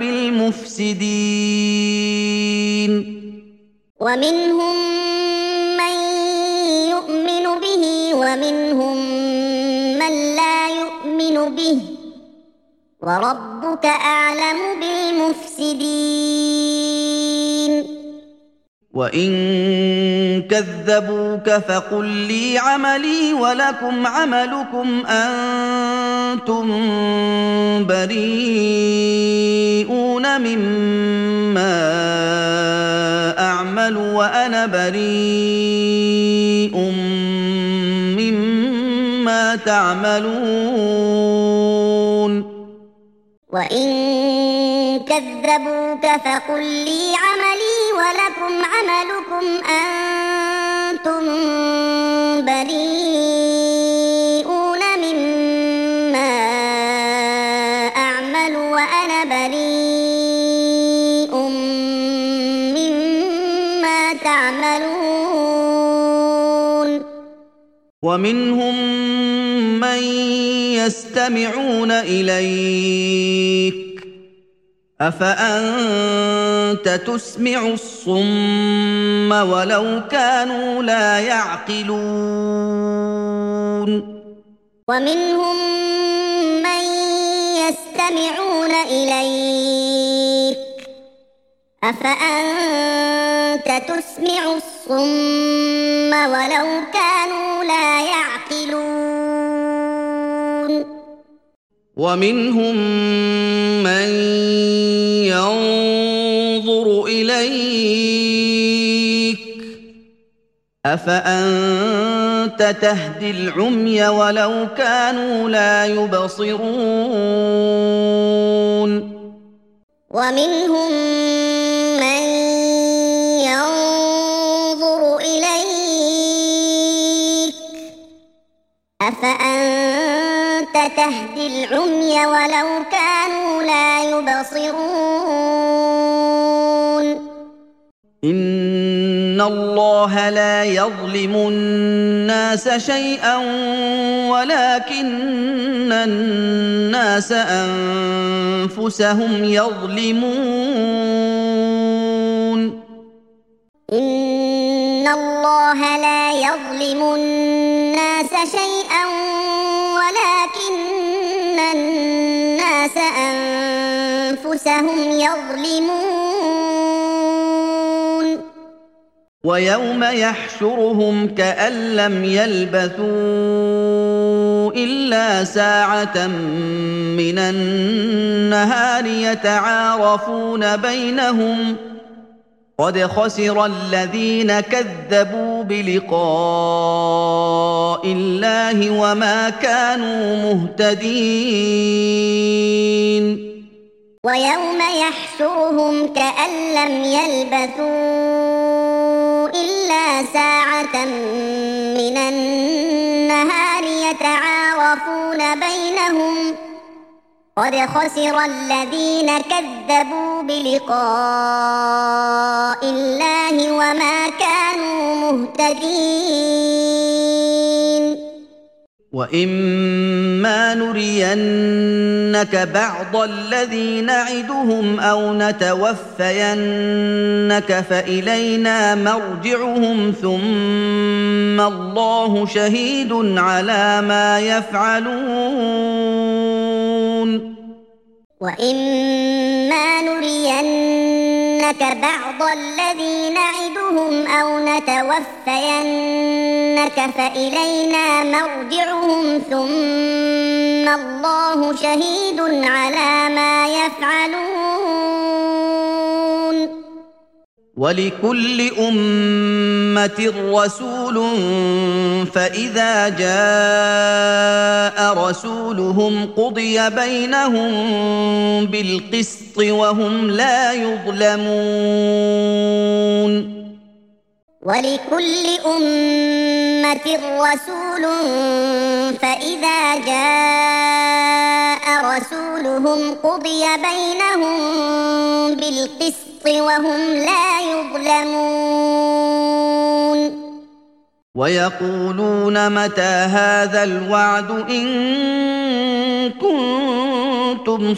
بالمفسدين ومنهم من يؤمن به ومنهم من لا يؤمن به وربك أعلم بالمفسدين وإن كذبوك فقل لي عملي ولكم عملكم أنتم بريئون مما أعمل وأنا بريء مما تعملون وإن كذبوك فقل لي عملي ولكم عملكم أنتم بريئون مما أعمل وأنا بريء مما تعملون ومنهم من يستمعون إليك أفأنت تسمع الصم ولو كانوا لا يعقلون ومنهم من يستمعون إليك أفأنت تسمع الصم ولو كانوا لا يعقلون ومنهم من ينظر إليك أفأنت تهدي العمي ولو كانوا لا يبصرون ومنهم من ينظر إليك أفأنت تهدي العمي ولو كانوا لا يبصرون إن الله لا يظلم الناس شيئا ولكن الناس أنفسهم يظلمون إن الله لا يظلم الناس شيئا ولكن الناس أنفسهم يظلمون ويوم يحشرهم كأن لم يلبثوا إلا ساعة من النهار يتعارفون بينهم قد خسر الذين كذبوا بلقاء الله وما كانوا مهتدين ويوم يحشرهم كأن لم يلبثوا إلا ساعة من النهار يتعارفون بينهم قد خسر الذين كذبوا بلقاء الله وما كانوا مهتدين وإما نرينك بعض الذي نعدهم أو نتوفينك فإلينا مرجعهم ثم الله شهيد على ما يفعلون وإما نرينك بعض الذي نعدهم أو نتوفينك فإلينا مرجعهم ثم الله شهيد على ما يفعلون ولكل أمة رسول فإذا جاء رسولهم قضي بينهم بالقسط وهم لا يظلمون ولكل أمة رسول فإذا جاء رسولهم قضي بينهم بالقسط وهم لا يظلمون ويقولون متى هذا الوعد إن كنتم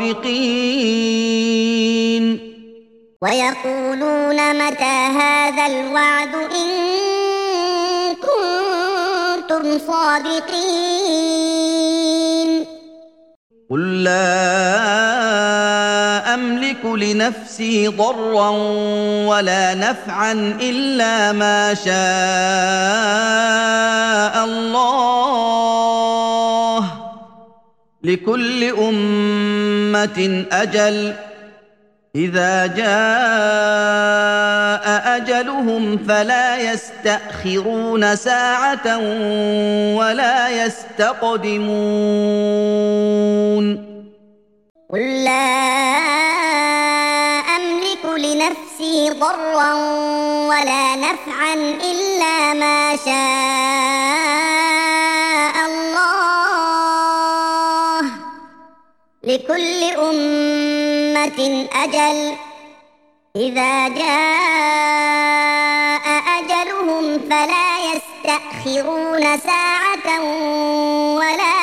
صادقين ويقولون متى هذا الوعد إن كنتم صادقين قل لا أملك لنفسي ضرا ولا نفعا إلا ما شاء الله لكل أمة أجل إذا جاء أجلهم فلا يستأخرون ساعة ولا يستقدمون قل لا أملك لنفسي ضرا ولا نفعا إلا ما شاء الله لكل أمة أجل إذا جاء أجلهم فلا يستأخرون ساعة ولا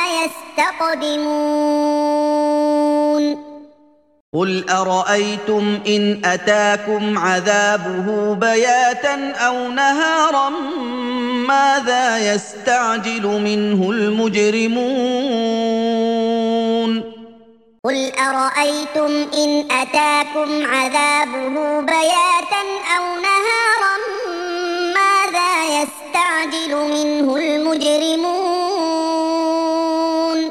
يستقدمون قل أرأيتم إن أتاكم عذابه بياتا أو نهارا ماذا يستعجل منه المجرمون قل أرأيتم إن أتاكم عذابه بياتا أو نهارا ماذا يستعجل منه المجرمون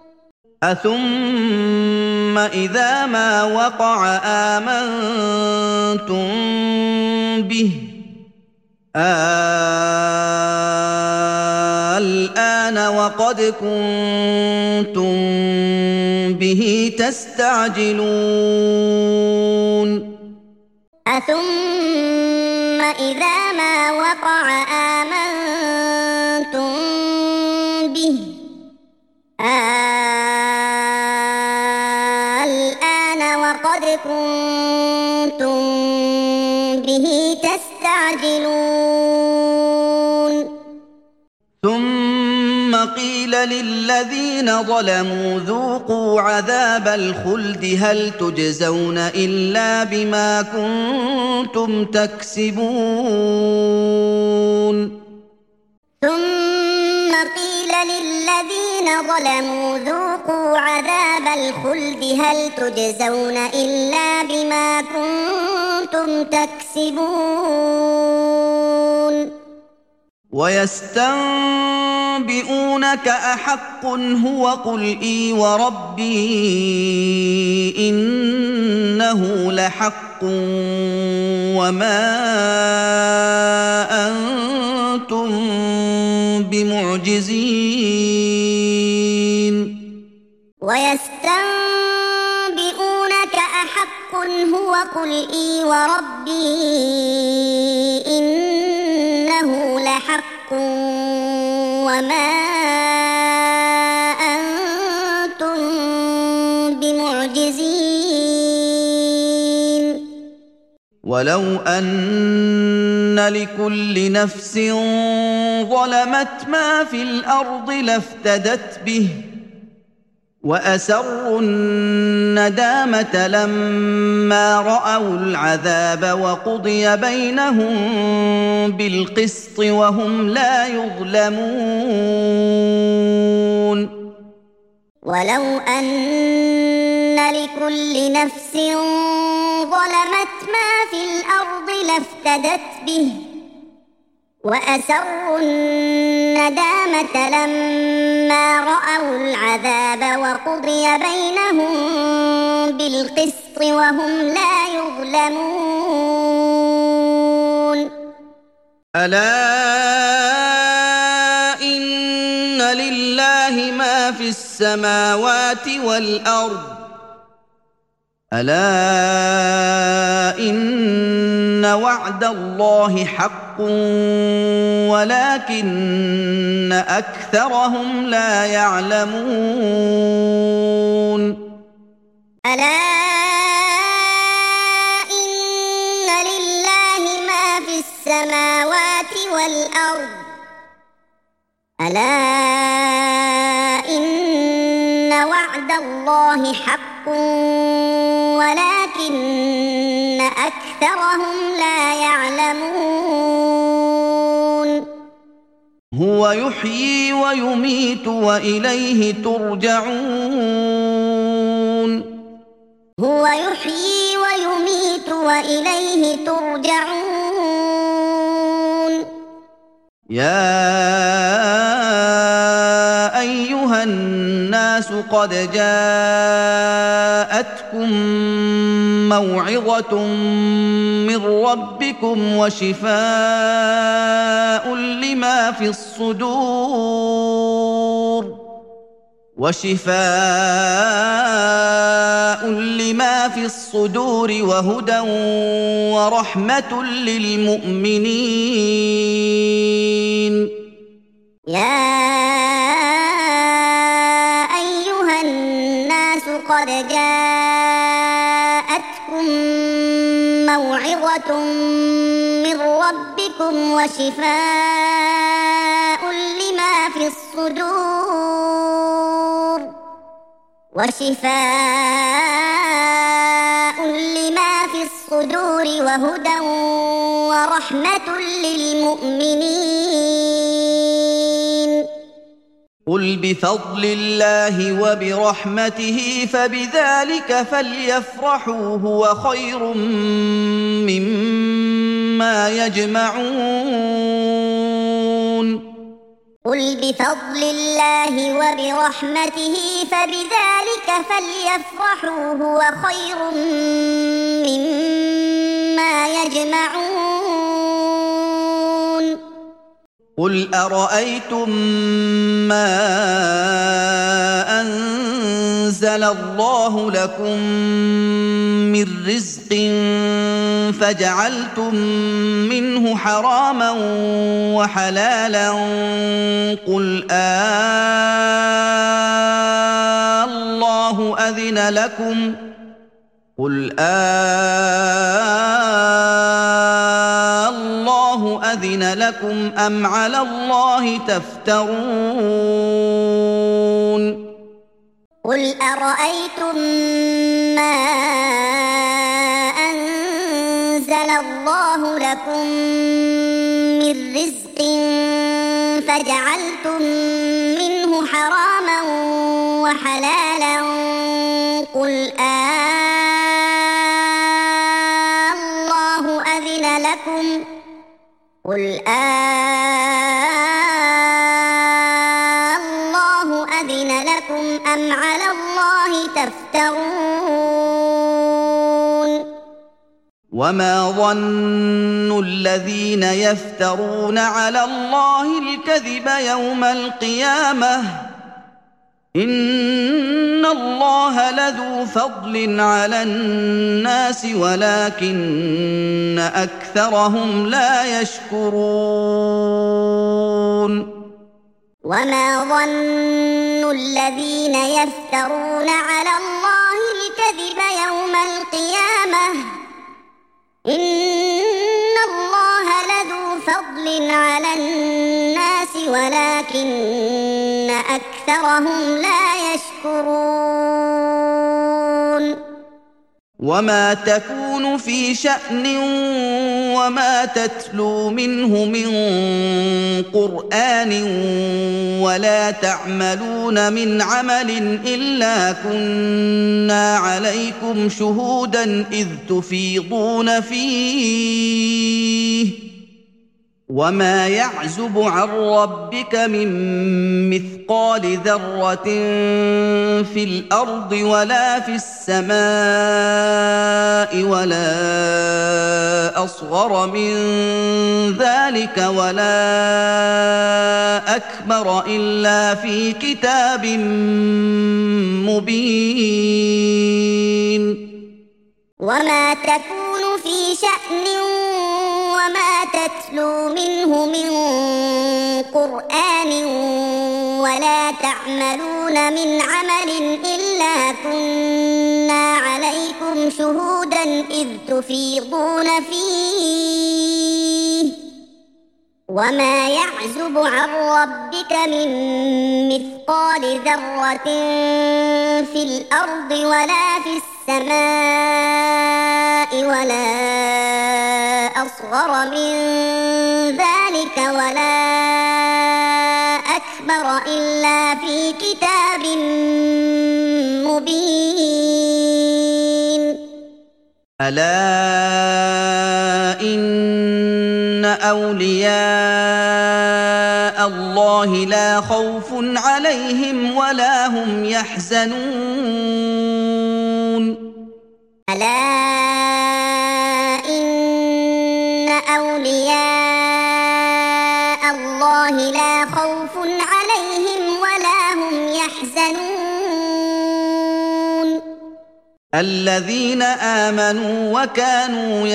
أثم إذا ما وقع آمنتم به الآن وقد كنتم به تستعجلون أثم إذا ما وقع آمنتم به الآن وقد كنتم به تستعجلون ثم قيل للذين ظلموا ذوقوا عذاب الخلد هل تجزون إلا بما كنتم تكسبون ثم قيل للذين ظلموا ذوقوا عذاب الخلد هل تجزون إلا بما كنتم تكسبون ويستنبئونك أحق هو قل إي وربي إنه لحق وما أنتم بمعجزين ويستنبئونك أحق هو قل إي وربي إنه لحق وما أنتم بمعجزين ولو أن لكل نفس ظلمت ما في الأرض لافتدت به وأسروا الندامة لما رأوا العذاب وقضي بينهم بالقسط وهم لا يظلمون ولو أن لكل نفس ظلمت ما في الأرض لافتدت به وأسروا الندامة لما رأوا العذاب وقضي بينهم بالقسط وهم لا يظلمون ألا إن لله ما في السماوات والأرض ألا إن وعد الله حق ولكن أكثرهم لا يعلمون ألا إن لله ما في السماوات والأرض ألا إن وعد الله حق ولكن أكثرهم لا يعلمون هو يحيي ويميت وإليه ترجعون هو يحيي ويميت وإليه ترجعون يا أيها الناس قد جاءتكم موعظة من ربكم وشفاء لما في الصدور وشفاء لما في الصدور وهدى ورحمة للمؤمنين يا أيها الناس قد جاءتكم موعظة من ربكم وشفاء لما في الصدور وشفاء لما في الصدور وهدى ورحمة للمؤمنين قل بفضل الله وبرحمته فبذلك فليفرحوا هو خير مما يجمعون قل بفضل الله وبرحمته فبذلك فليفرحوا هو خير مما يجمعون قل أرأيتم ما أنزل الله لكم من رزق فجعلتم منه حراما وحلالا قل آه الله أذن لكم قل آه الله أذن لكم أم على الله تفترون قل أرأيتم ما أنزل الله لكم من رزق فجعلتم منه حراما وحلالا قل آه الله أذن لكم قل آه الله أذن لكم أم على الله تفترون وما ظن الذين يفترون على الله الكذب يوم القيامة إن الله لذو فضل على الناس ولكن أكثرهم لا يشكرون وما ظن الذين يفترون على الله الكذب يوم القيامة إن الله لذو فضل على الناس ولكن أكثرهم لا يشكرون وما تكون في شأن وما تتلو منه من قرآن ولا تعملون من عمل إلا كنا عليكم شهودا إذ تفيضون فيه وما يعزب عن ربك من مثقال ذرة في الأرض ولا في السماء ولا أصغر من ذلك ولا أكبر إلا في كتاب مبين وما تكون في شأن وما تتلو منه من قرآن ولا تعملون من عمل إلا كنا عليكم شهودا إذ تفيضون فيه وما يعزب عن ربك من مثقال ذرة في الأرض ولا في السماء ولا أصغر من ذلك ولا أكبر إلا في كتاب مبين ألا إن أولياء الله لا خوف عليهم ولا هم يحزنون ألا إن أولياء الله لا خوف عليهم ولا هم يحزنون الذين آمنوا وكانوا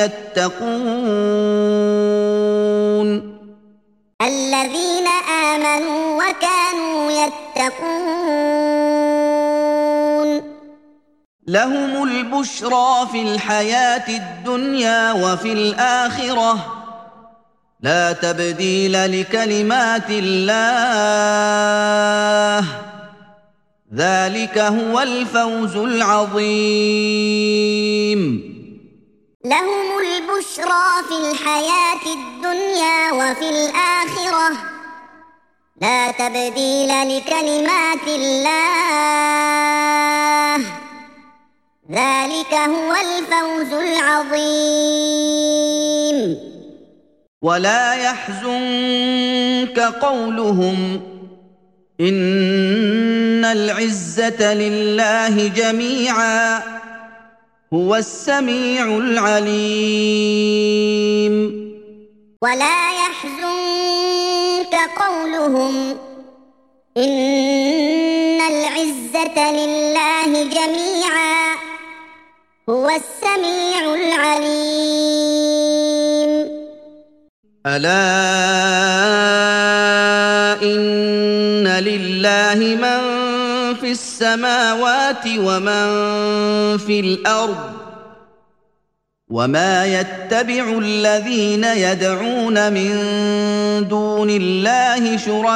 يتقون الذين آمنوا وكانوا يتقون لهم البشرى في الحياة الدنيا وفي الآخرة لا تبديل لكلمات الله ذلك هو الفوز العظيم لهم البشرى في الحياة الدنيا وفي الآخرة لا تبديل لكلمات الله ذلك هو الفوز العظيم ولا يحزنك قولهم إن العزة لله جميعا هو السميع العليم ولا يحزنك قولهم إن العزة لله جميعا هو السميع العليم ألا إن لله من في السماوات ومن في الأرض وما يتبع الذين يدعون من دون الله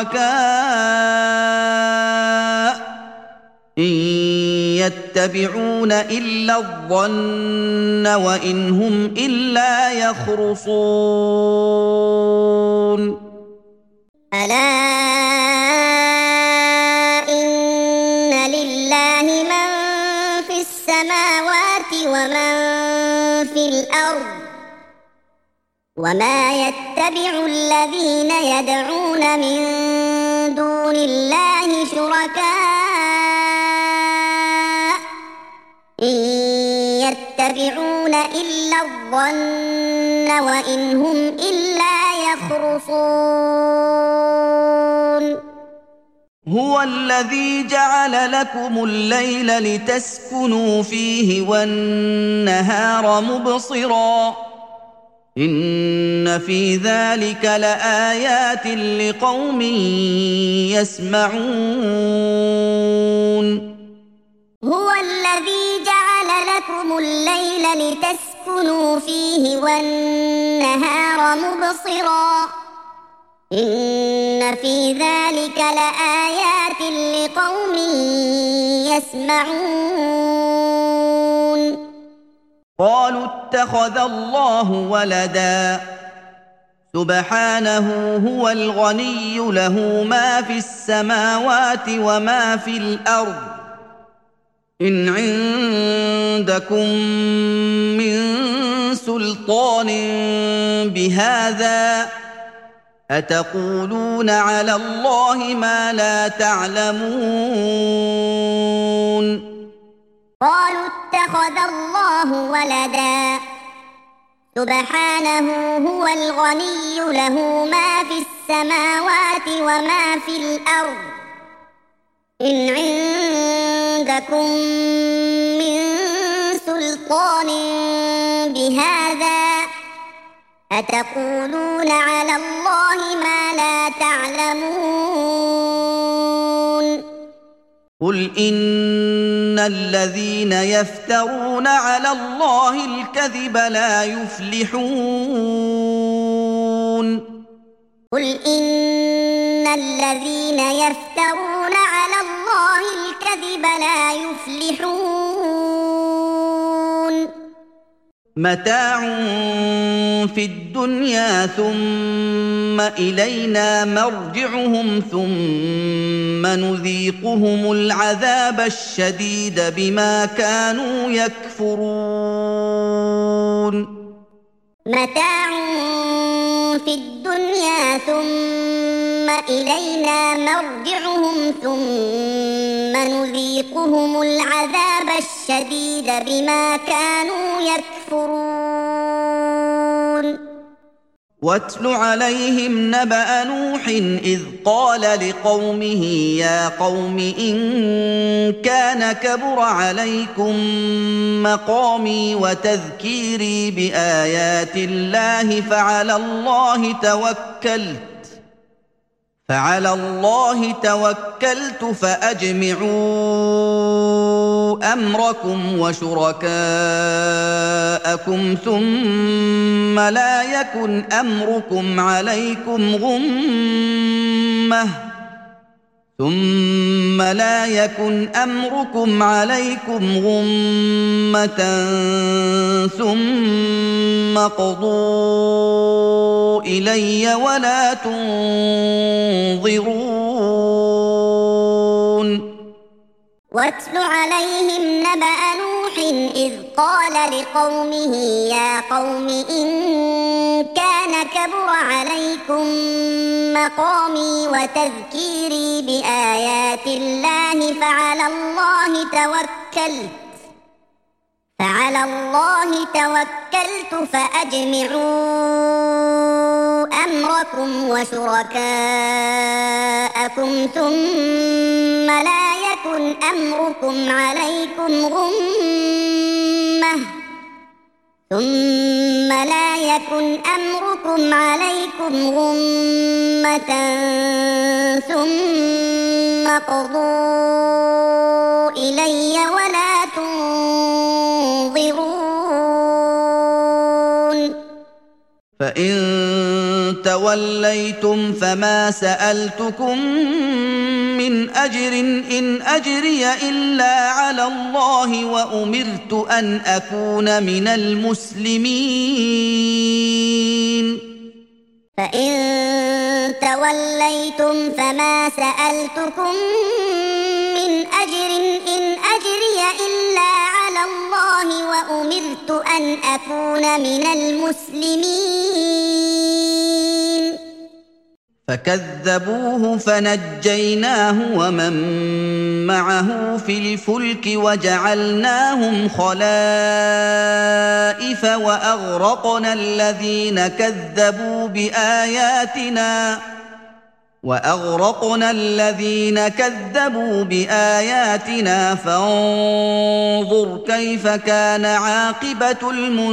شركاء إن يتبعون إلا الظن وإن هم إلا يخرصون ألا إن لله من في السماوات ومن في الأرض وما يتبع الذين يدعون من دون الله شركاء إن يتبعون إلا الظن وإن هم إلا يخرصون هو الذي جعل لكم الليل لتسكنوا فيه والنهار مبصرا إن في ذلك لآيات لقوم يسمعون هو الذي جعل لكم الليل لتسكنوا فيه والنهار مبصرا إن في ذلك لآيات لقوم يسمعون قالوا اتخذ الله ولدا سبحانه هو الغني له ما في السماوات وما في الأرض إن عندكم من سلطان بهذا أتقولون على الله ما لا تعلمون قالوا اتخذ الله ولدا سبحانه هو الغني له ما في السماوات وما في الأرض إن عندكم من سلطان بهذا أتقولون على الله ما لا تعلمون قل إن الذين يفترون على الله الكذب لا يفلحون قل إن الذين يفترون على الله الكذب لا يفلحون متاع في الدنيا ثم إلينا مرجعهم ثم نذيقهم العذاب الشديد بما كانوا يكفرون متاع في الدنيا ثم إلينا مرجعهم ثم نذيقهم العذاب الشديد بما كانوا يكفرون واتل عليهم نبأ نوح إذ قال لقومه يا قوم إن كان كبر عليكم مقامي وتذكيري بآيات الله فعلى الله توكلت فعلى الله توكلت فأجمعوا أمركم وشركاءكم ثم لا يكن أمركم عليكم غمة ثم لا يكن أمركم عليكم غمة ثم قضوا إلي ولا تنظرون واتل عليهم نبأ نوح إذ قال لقومه يا قوم إن كان كبر عليكم مقامي وتذكيري بآيات الله فعلى الله توكلت فعلى الله توكلت فأجمعوا أمركم وشركاءكم ثم لا يكن أمركم عليكم غمة ثم لا يكن أمركم عليكم غمة ثم قضوا إلي ولا تنظرون فإن توليتم فما سألتكم من أجر إن أجري إلا على الله وأمرت أن أكون من المسلمين فإن توليتم فما سألتكم من أجر إن أجري إلا على الله وأمرت أن أكون من المسلمين فكذبوه فنجيناه ومن معه في الفلك وجعلناهم خلائف وأغرقنا الذين كذبوا بآياتنا وأغرقنا الذين كذبوا بآياتنا فانظر كيف كان عاقبة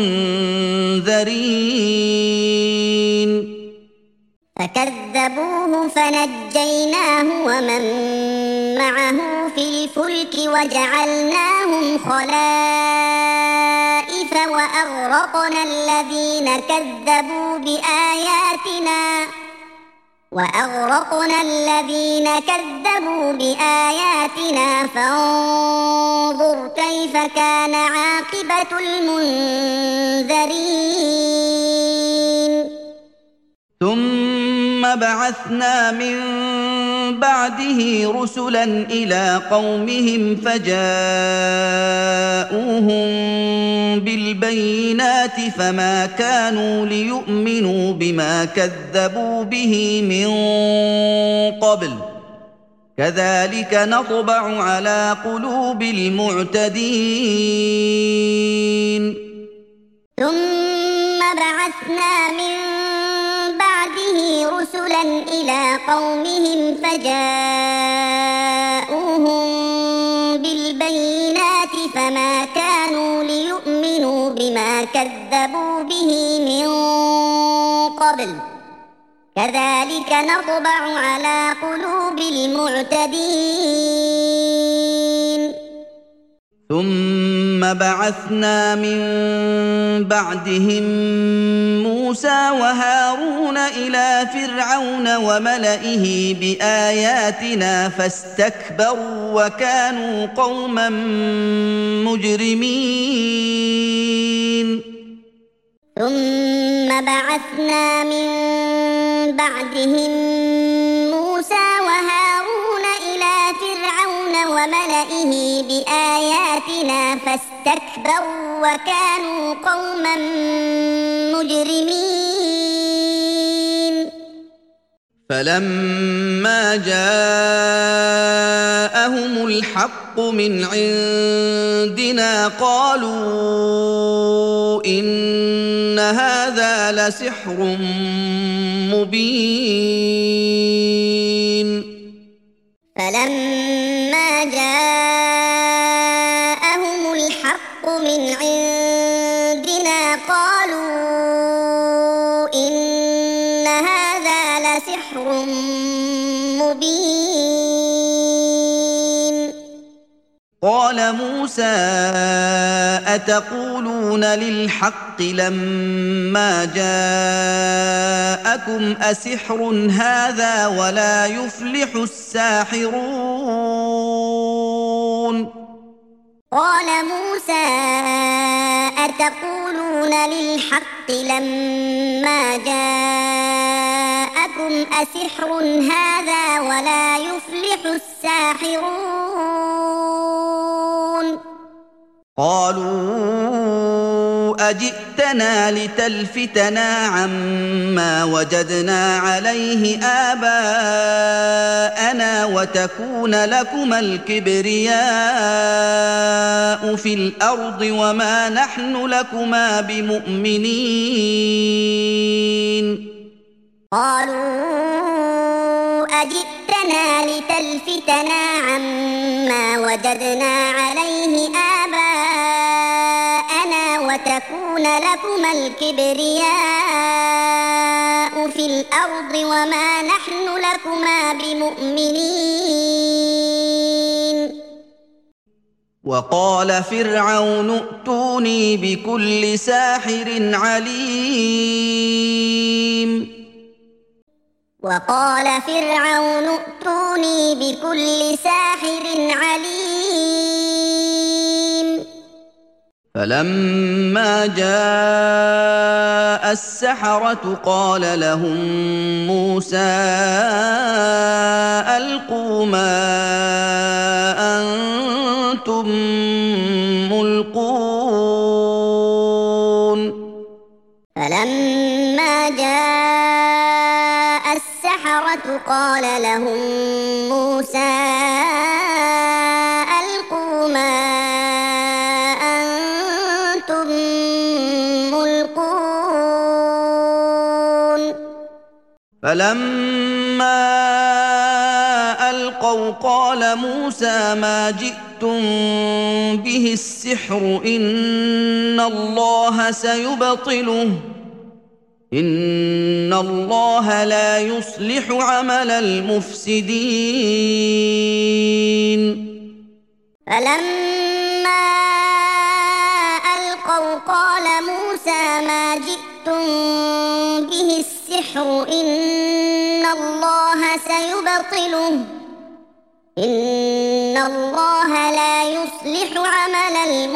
المنذرين فكذبوه فنجيناه ومن معه في الفلك وجعلناهم خلائف وأغرقنا الذين كذبوا بآياتنا وأغرقنا الذين كذبوا بآياتنا فانظر كيف كان عاقبة المنذرين ثم بعثنا من بعده رسلا إلى قومهم فجاءوهم بالبينات فما كانوا ليؤمنوا بما كذبوا به من قبل كذلك نطبع على قلوب المعتدين ثم بعثنا من بعده رسلا إلى قومهم فجاءوهم بالبينات فما كانوا ليؤمنوا بما كذبوا به من قبل كذلك نطبع على قلوب المعتدين ثم بعثنا من بعدهم موسى وهارون إلى فرعون وملئه بآياتنا فاستكبروا وكانوا قوما مجرمين ثم بعثنا من بعدهم موسى وهارون إلى فرعون وملئه بآياتنا فاستكبروا وكانوا قوما مجرمين فلما جاءهم الحق من عندنا قالوا إن هذا لسحر مبين فلما جاءهم الحق من عندنا قالوا إن هذا لسحر مبين قال موسى أتقولون للحق لما جاءكم أسحر هذا ولا يفلح الساحرون قال موسى أتقولون للحق لما جاءكم أسحر هذا ولا يفلح الساحرون قالوا أجئتنا لتلفتنا عما وجدنا عليه آباءنا وتكون لكما الكبرياء في الأرض وما نحن لكما بمؤمنين قالوا أجئتنا لتلفتنا عما وجدنا عليه آباءنا وتكون لكما الكبرياء في الأرض وما نحن لكما بمؤمنين وقال فرعون ائتوني بكل ساحر عليم وقال فرعون ائتوني بكل ساحر عليم فلما جاء السحرة قال لهم موسى ألقوا ما أنتم ملقون فلما جاء السحرة قال لهم موسى ألقوا ما أنتم ملقون فلما ألقوا قال موسى ما جئتم به السحر إن الله سيبطله إن الله لا يصلح عمل المفسدين فلما ألقوا قال موسى ما جئتم به السحر إن الله سيبطله إن الله لا يصلح عمل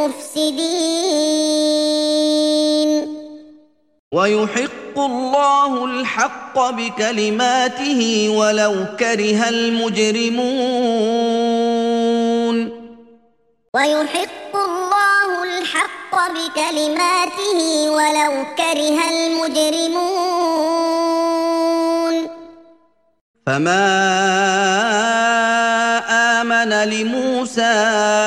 المفسدين ويحق الله الحق بكلماته ولو كره المجرمون ويحق الله الحق بكلماته ولو كره المجرمون فما آمن لموسى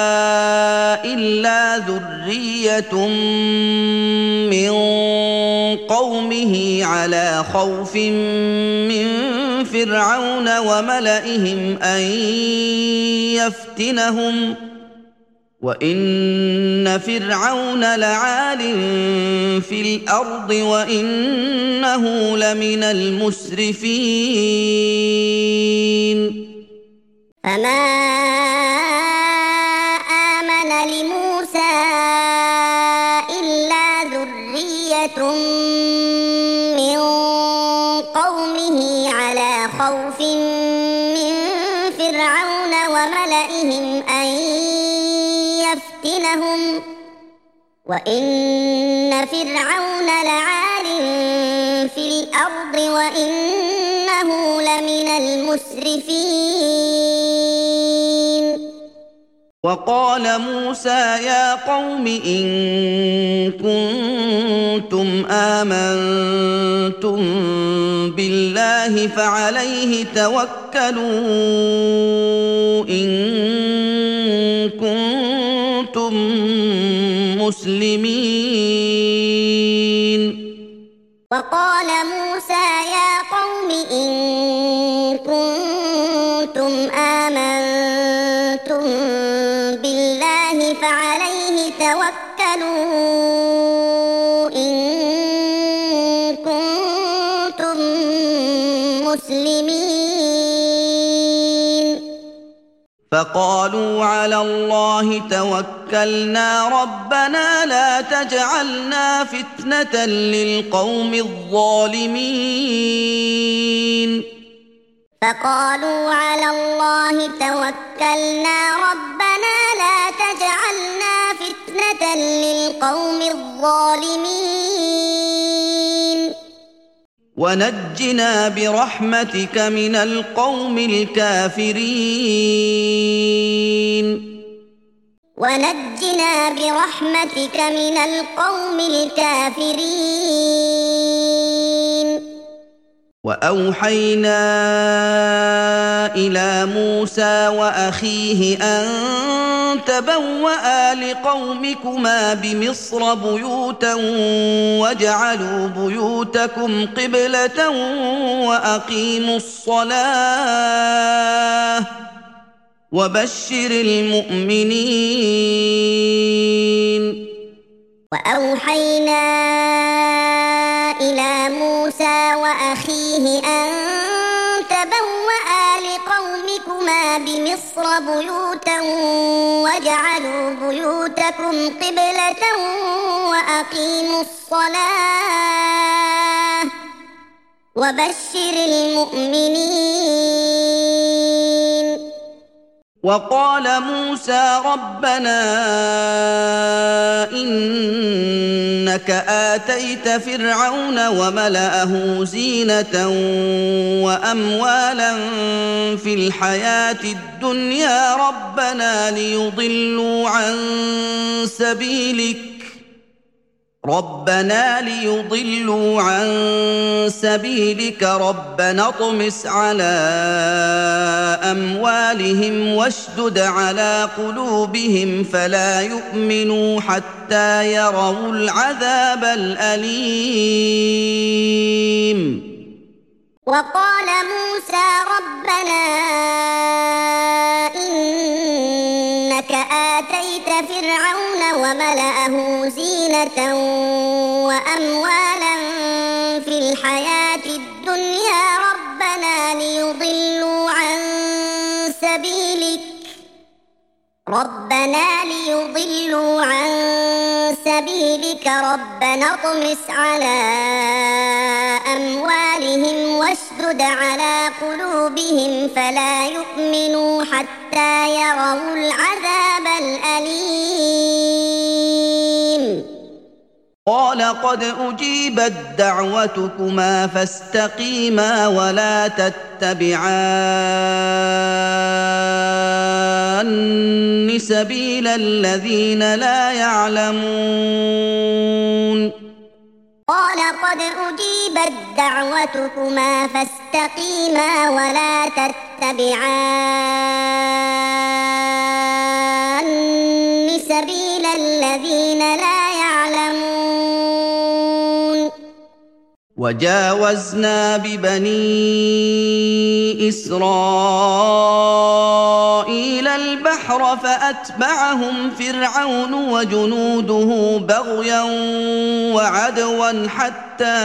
إلا ذرية من قومه على خوف من فرعون وملئهم أن يفتنهم وإن فرعون لعال في الأرض وإنه لمن المسرفين فما آمن لموسى إلا ذرية من قومه على خوف من فرعون وملئهم أن يفتنهم وإن فرعون لعال في الأرض وإنه لمن المسرفين وقال موسى يا قوم إن كنتم آمنتم بالله فعليه توكلوا إن كنتم مسلمين. وقال موسى يا قوم إن كنتم آمنتم بالله فعليه توكلوا إن كنتم مسلمين. فقالوا على الله توكلنا ربنا لا تجعلنا فتنة للقوم الظالمين. فقالوا على الله توكلنا ربنا لا تجعلنا فتنة للقوم الظالمين ونجنا برحمتك من القوم الكافرين. ونجنا برحمتك من القوم الكافرين. وأوحينا إلى موسى وأخيه أن تبوأ لقومكما بمصر بيوتا واجعلوا بيوتكم قبلة وأقيموا الصلاة وبشر المؤمنين. وأوحينا إلى موسى وأخيه أن تبوأ لقومكما بمصر بيوتا واجعلوا بيوتكم قبلة وأقيموا الصلاة وبشر المؤمنين. وقال موسى ربنا إنك آتيت فرعون وملأه زينة وأموالا في الحياة الدنيا ربنا ليضلوا عن سبيلك ربنا ليضلوا عن سبيلك ربنا اطمس على أموالهم واشدد على قلوبهم فلا يؤمنوا حتى يروا العذاب الأليم. وقال موسى ربنا إنك آتيت فرعون وملأه زينة وأموالا في الحياة الدنيا ربنا ليضلوا عن سبيلك ربنا ليضلوا عن سبيلك ربنا اطمس على أموالهم واشدد على قلوبهم فلا يؤمنوا حتى يروا العذاب الأليم. قال قد أجيبت دعوتكما فاستقيما ولا تتبعان سبيل الذين لا يعلمون. قال قد أجيبت دعوتكما فاستقيما ولا تتبعان سبيل الذين لا يعلمون. وجاوزنا ببني إسرائيل البحر فأتبعهم فرعون وجنوده بغيا وعدوا حتى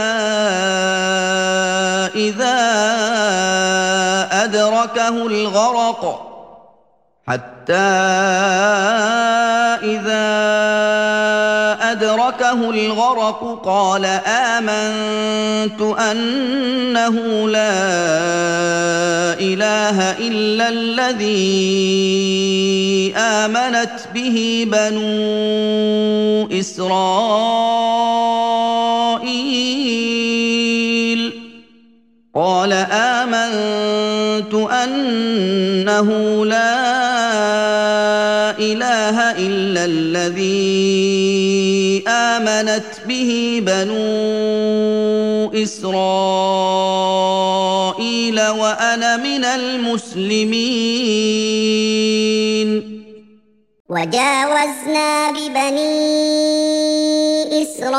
إذا أدركه الغرق حتى إذا أدركه الغرق قال آمنت أنه لا إله إلا الذي آمنت به بنو إسرائيل قال آمنت أنه لا إله إلا الذي آمنت به بنو إسرائيل وأنا من المسلمين. وجاوزنا ببني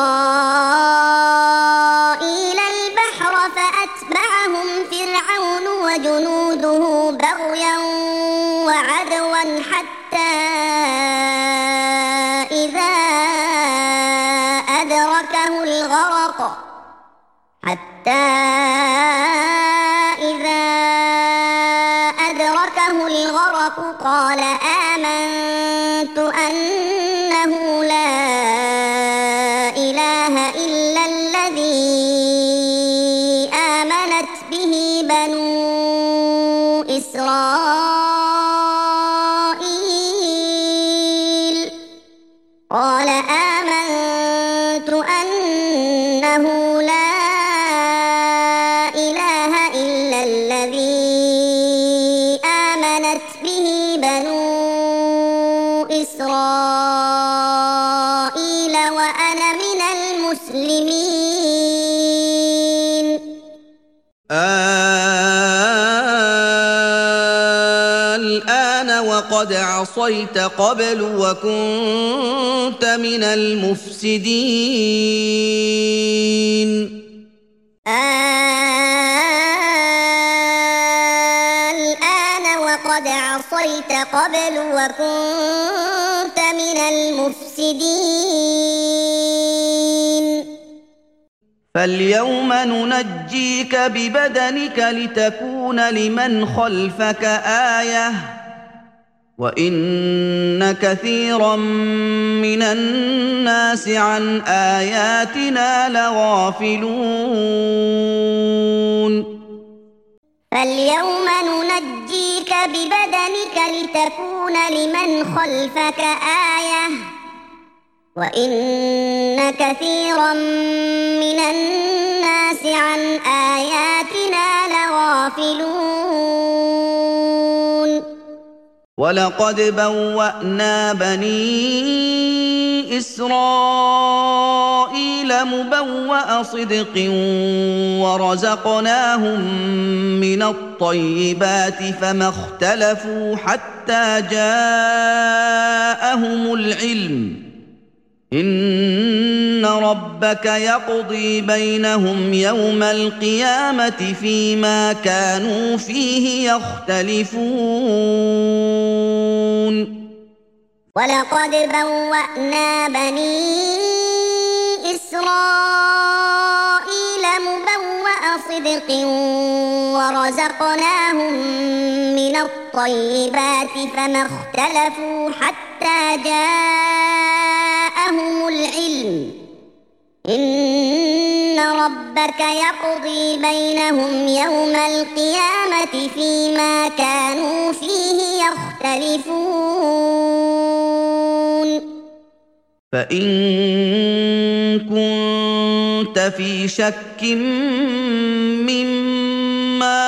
إسرائيل البحر فأتبعهم فرعون وجنوده بغيا وعدوا حتى إذا أدركه الغرق حتى إذا أدركه الغرق قال آمنت أنه لا إله إلا الذي آمنت به بنو إسرائيل قال آمنت أنه لا إله إلا الذي آمنت به بنو إسرائيل وأنا من المسلمين. الآن وقد عصيت قبل وكنت من المفسدين. الآن وقد عصيت قبل وكنت من المفسدين. فاليوم ننجيك ببدنك لتكون لمن خلفك آية وإن كثيرا من الناس عن آياتنا لغافلون. فاليوم ننجيك ببدنك لتكون لمن خلفك آية وإن كثيرا من الناس عن آياتنا لغافلون. ولقد بوأنا بني إسرائيل مبوأ صدق ورزقناهم من الطيبات فما اختلفوا حتى جاءهم العلم إن ربك يقضي بينهم يوم القيامة فيما كانوا فيه يختلفون. ولقد بوأنا بني إسرائيل مبوأ صدق ورزقناهم من الطيبات فما اختلفوا حتى جاءهم العلم إن ربك يقضي بينهم يوم القيامة فيما كانوا فيه يختلفون. فإن كنت في شك مما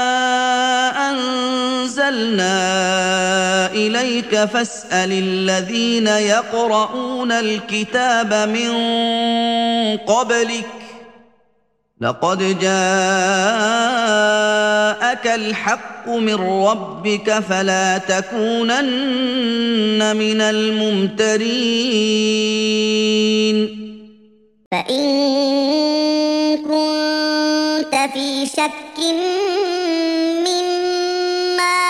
أنزلنا إليك فاسأل الذين يقرؤون الكتاب من قبلك لقد جاءك الحق من ربك فلا تكونن من الممترين. فإن كنت في شك مما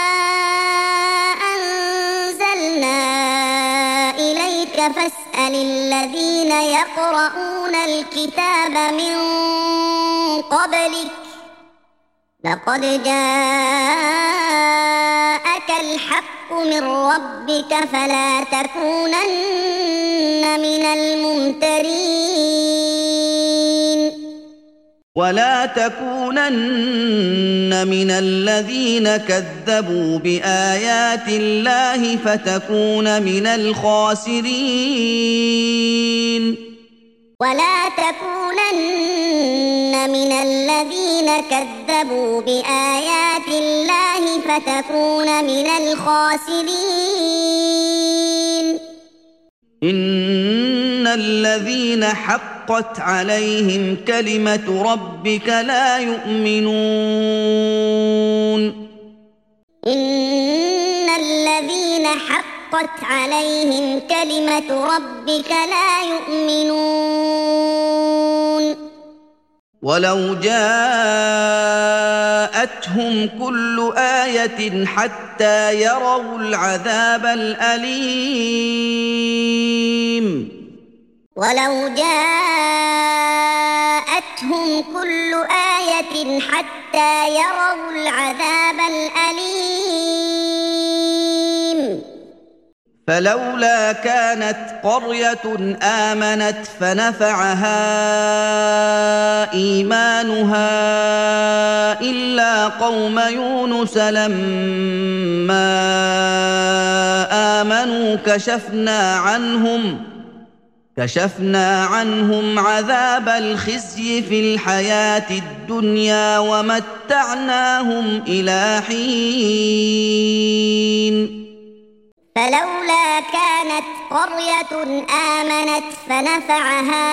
أنزلنا إليك فاسأل الذين يقرؤون الكتاب من قبلك لقد جاءك الحق من ربك فلا تكونن من الممترين. ولا تكونن من الذين كذبوا بآيات الله فتكون من الخاسرين. ولا تكونن من الذين كذبوا بآيات الله فتكون من الخاسرين. إن الذين حقت عليهم كلمة ربك لا يؤمنون إن الذين حقت عليهم كلمة ربك لا يؤمنون ولو جاءتهم كل آية حتى يروا العذاب الأليم ولو جاءتهم كل آية حتى يروا العذاب الأليم فلولا كانت قرية آمنت فنفعها إيمانها إلا قوم يونس لما آمنوا كشفنا عنهم كشفنا عنهم عذاب الخزي في الحياة الدنيا ومتعناهم إلى حين فلولا كانت قرية آمنت فنفعها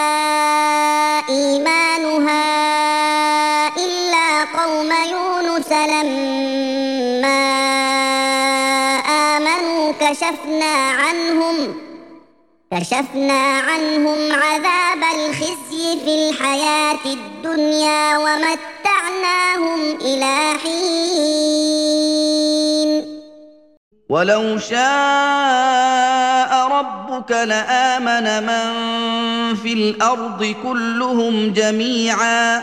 إيمانها إلا قوم يونس لما آمنوا كشفنا عنهم كشفنا عنهم عذاب الخزي في الحياة الدنيا ومتعناهم إلى حين ولو شاء ربك لآمن من في الأرض كلهم جميعا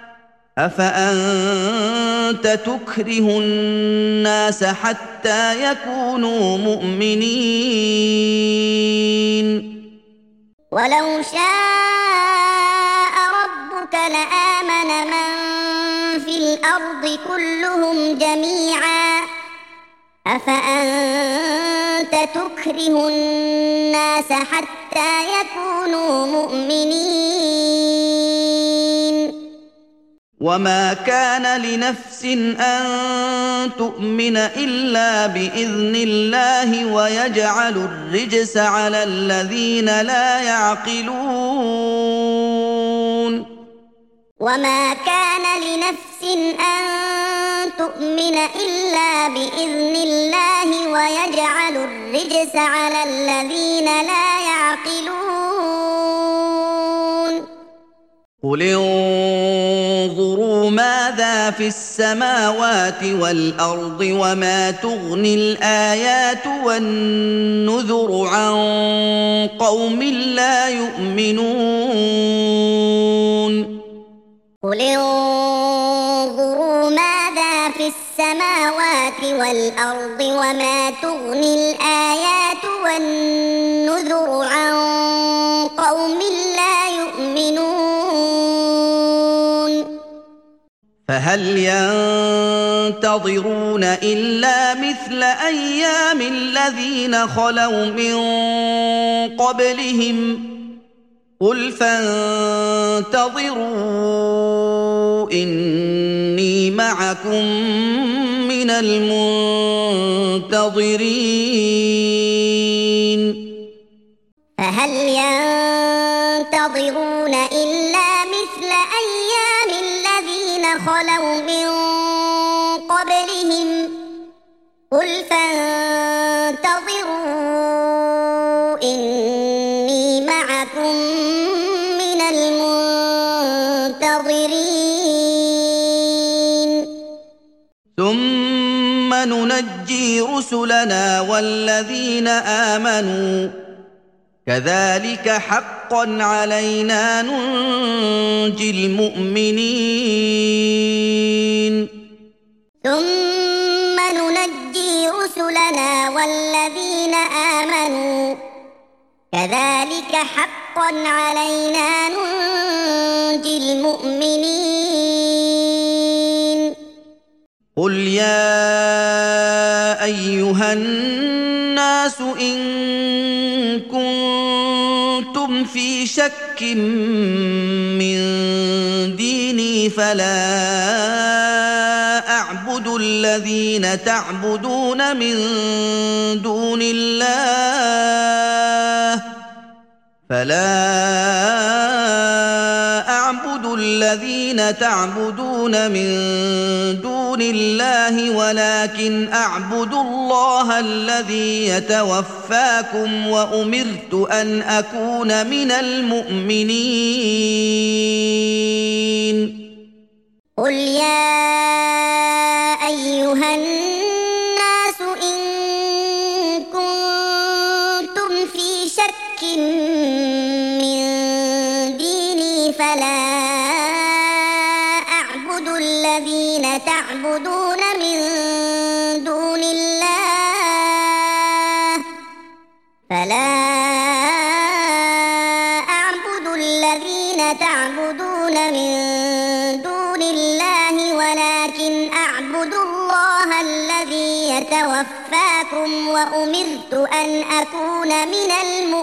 أفأنت تكره الناس حتى يكونوا مؤمنين ولو شاء ربك لآمن من في الأرض كلهم جميعا أفأنت تكره الناس حتى يكونوا مؤمنين وما كان لنفس أن تؤمن إلا بإذن الله ويجعل الرجس على الذين لا يعقلون وما كان لنفس أن تؤمن إلا بإذن الله ويجعل الرجس على الذين لا يعقلون قل انظروا ماذا في السماوات والأرض وما تغني الآيات والنذر عن قوم لا يؤمنون قل انظروا ماذا في السماوات والأرض وما تغني الآيات والنذر عن قوم لا يؤمنون فهل ينتظرون إلا مثل أيام الذين خلوا من قبلهم قل فانتظروا إني معكم من المنتظرين فهل ينتظرون إلا مثل أيام الذين خلوا من قبلهم قل فانتظروا إني معكم من المنتظرين ثم ننجي رسلنا والذين آمنوا كذلك حقا علينا ننجي المؤمنين ثم ننجي رسلنا والذين آمنوا كذلك حقا علينا ننجي المؤمنين قل يا أيها الناس إن كنتم في شك من ديني فلا أعبد الذين تعبدون من دون الله فلا أعبد الذين تعبدون من دون الله ولكن أعبد الله الذي يتوفاكم وأمرت أن أكون من المؤمنين. قل يا أيها الناس إن كنتم في شك من ديني فلا أعبد الذين تعبدون من دون الله فلا أعبد الذين تعبدون من دون الله ولكن أعبد الله الذي يتوفاكم وأمرت أن أكون من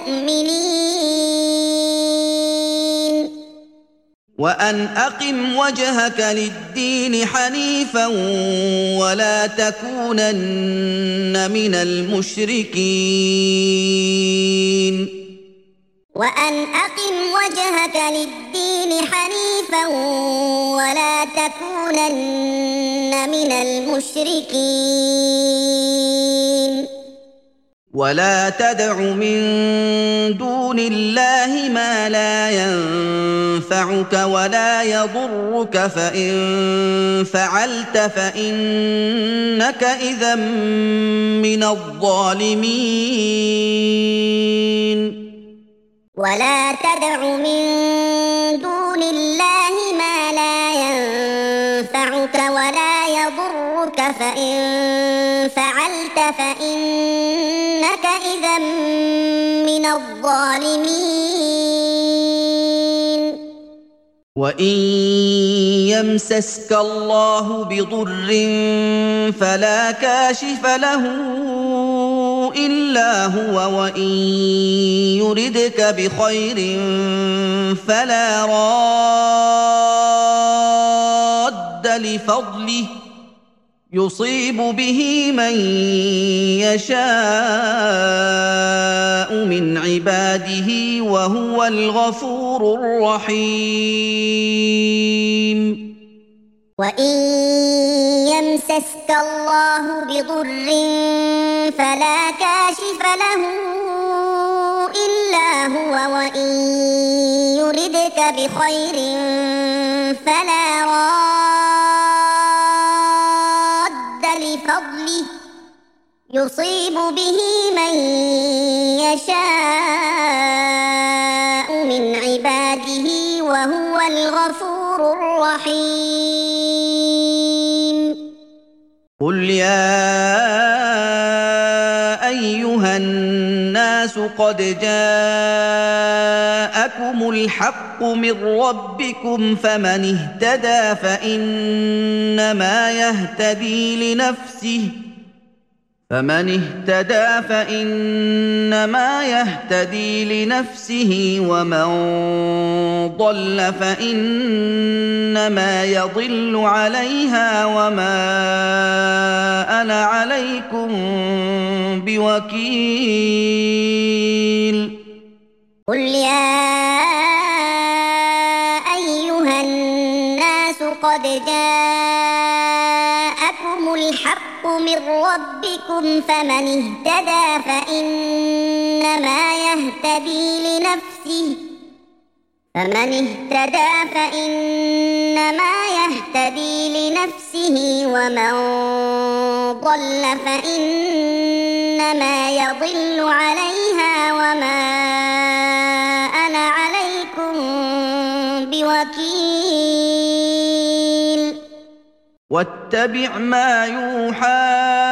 المؤمنين. وأن أقم وجهك للدين حنيفا ولا تكونن من المشركين. وأن أقم وجهك للدين حنيفا ولا تكونن من المشركين. ولا تدع من دون الله ما لا ينفعك ولا يضرك فإن فعلت فإنك إذا من الظالمين. ولا تدع من دون الله ما لا ينفعك ولا يضرك فإن فعلت فإنك إذا من الظالمين. وإن يمسسك الله بضر فلا كاشف له إلا هو وإن يردك بخير فلا راد لفضله يصيب به من يشاء من عباده وهو الغفور الرحيم. وإن يمسسك الله بضر فلا كاشف له إلا هو وإن يردك بخير فلا راد لفضله يصيب به من يشاء من عباده وهو الغفور الرحيم. قل يا أيها الناس قد جاءكم الحق من ربكم فمن اهتدى فإنما يهتدي لنفسه فمن اهتدى فإنما يهتدي لنفسه ومن ضل فإنما يضل عليها وما أنا عليكم بوكيل. قل يا أيها الناس قد جاءكم الحق من ربكم فمن اهتدى فإنما يهتدي لنفسه فمن اهتدى فإنما يهتدي لنفسه ومن ضل فإنما يضل عليها وما أنا عليكم بوكيل. واتبع ما يوحى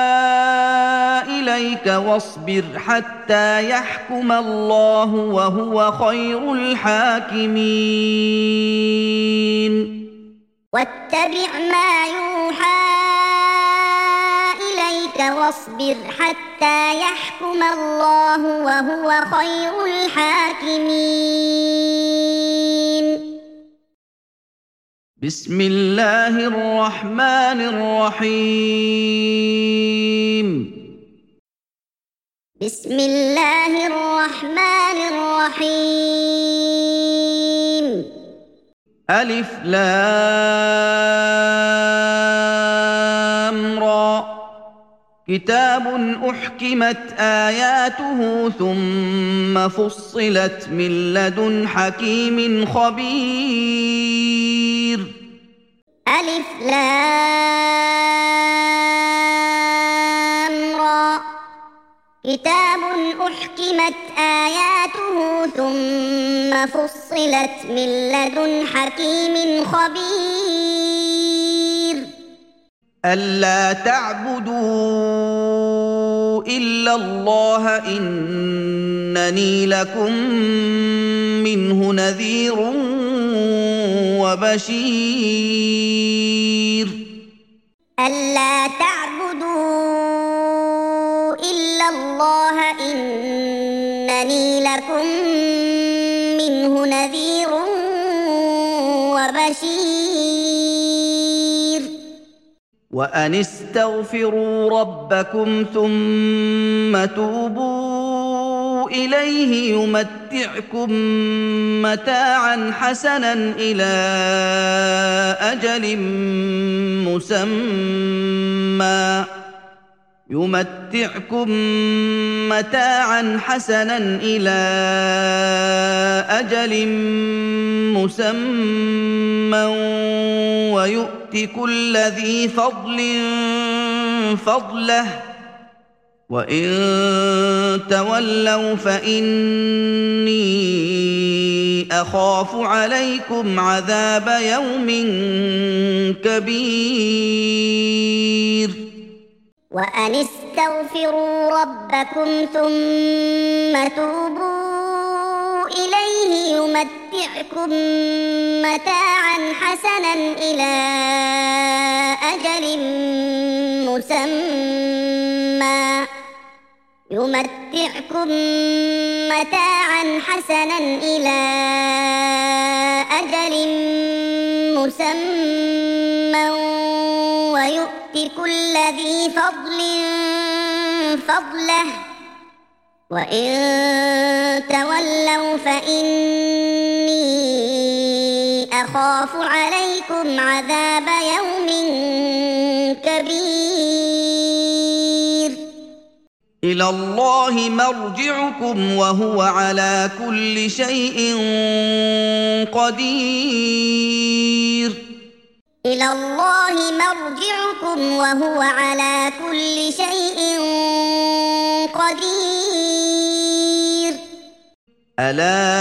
إليك واصبر حتى يحكم الله وهو خير الحاكمين. واتبع ما يوحى إليك واصبر حتى يحكم الله وهو خير الحاكمين. بسم الله الرحمن الرحيم. بسم الله الرحمن الرحيم ألف لام را كتاب أحكمت آياته ثم فصلت من لدن حكيم خبير ألف لام را كتاب أحكمت آياته ثم فصلت من لدن حكيم خبير ألا تعبدوا إلا الله إنني لكم منه نذير وبشير ألا تعبدوا إلا الله إنني لكم منه نذير وبشير وأن استغفروا ربكم ثم توبوا إليه يمتعكم متاعا حسنا إلى أجل مسمى يمتعكم متاعا حسنا إلى أجل مسمى ويؤت كل ذي فضل فضله وإن تولوا فإني أخاف عليكم عذاب يوم كبير وأن استغفروا ربكم ثم توبوا إليه يمتعكم متاعا حسنا إلى أجل مسمى يمتعكم متاعا حسنا إلى أجل مسمى ويؤت كل ذي فضل فضله وإن تولوا فإني أخاف عليكم عذاب يوم كبير إلى الله مرجعكم وهو على كل شيء قدير إلى الله مرجعكم وهو على كل شيء قدير ألا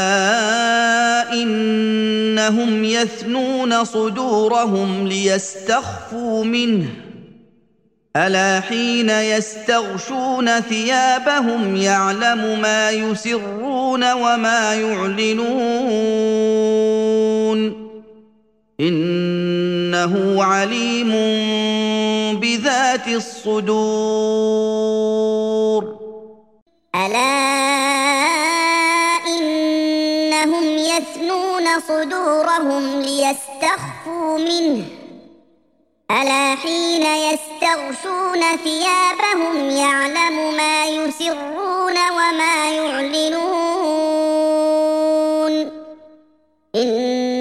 إنهم يثنون صدورهم ليستخفوا منه ألا حين يستغشون ثيابهم يعلم ما يسرون وما يعلنون إنه عليم بذات الصدور ألا إنهم يثنون صدورهم ليستخفوا منه ألا حين يستغشون ثيابهم يعلم ما يسرون وما يعلنون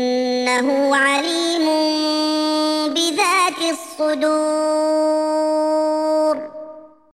إنه عليم بذات الصدور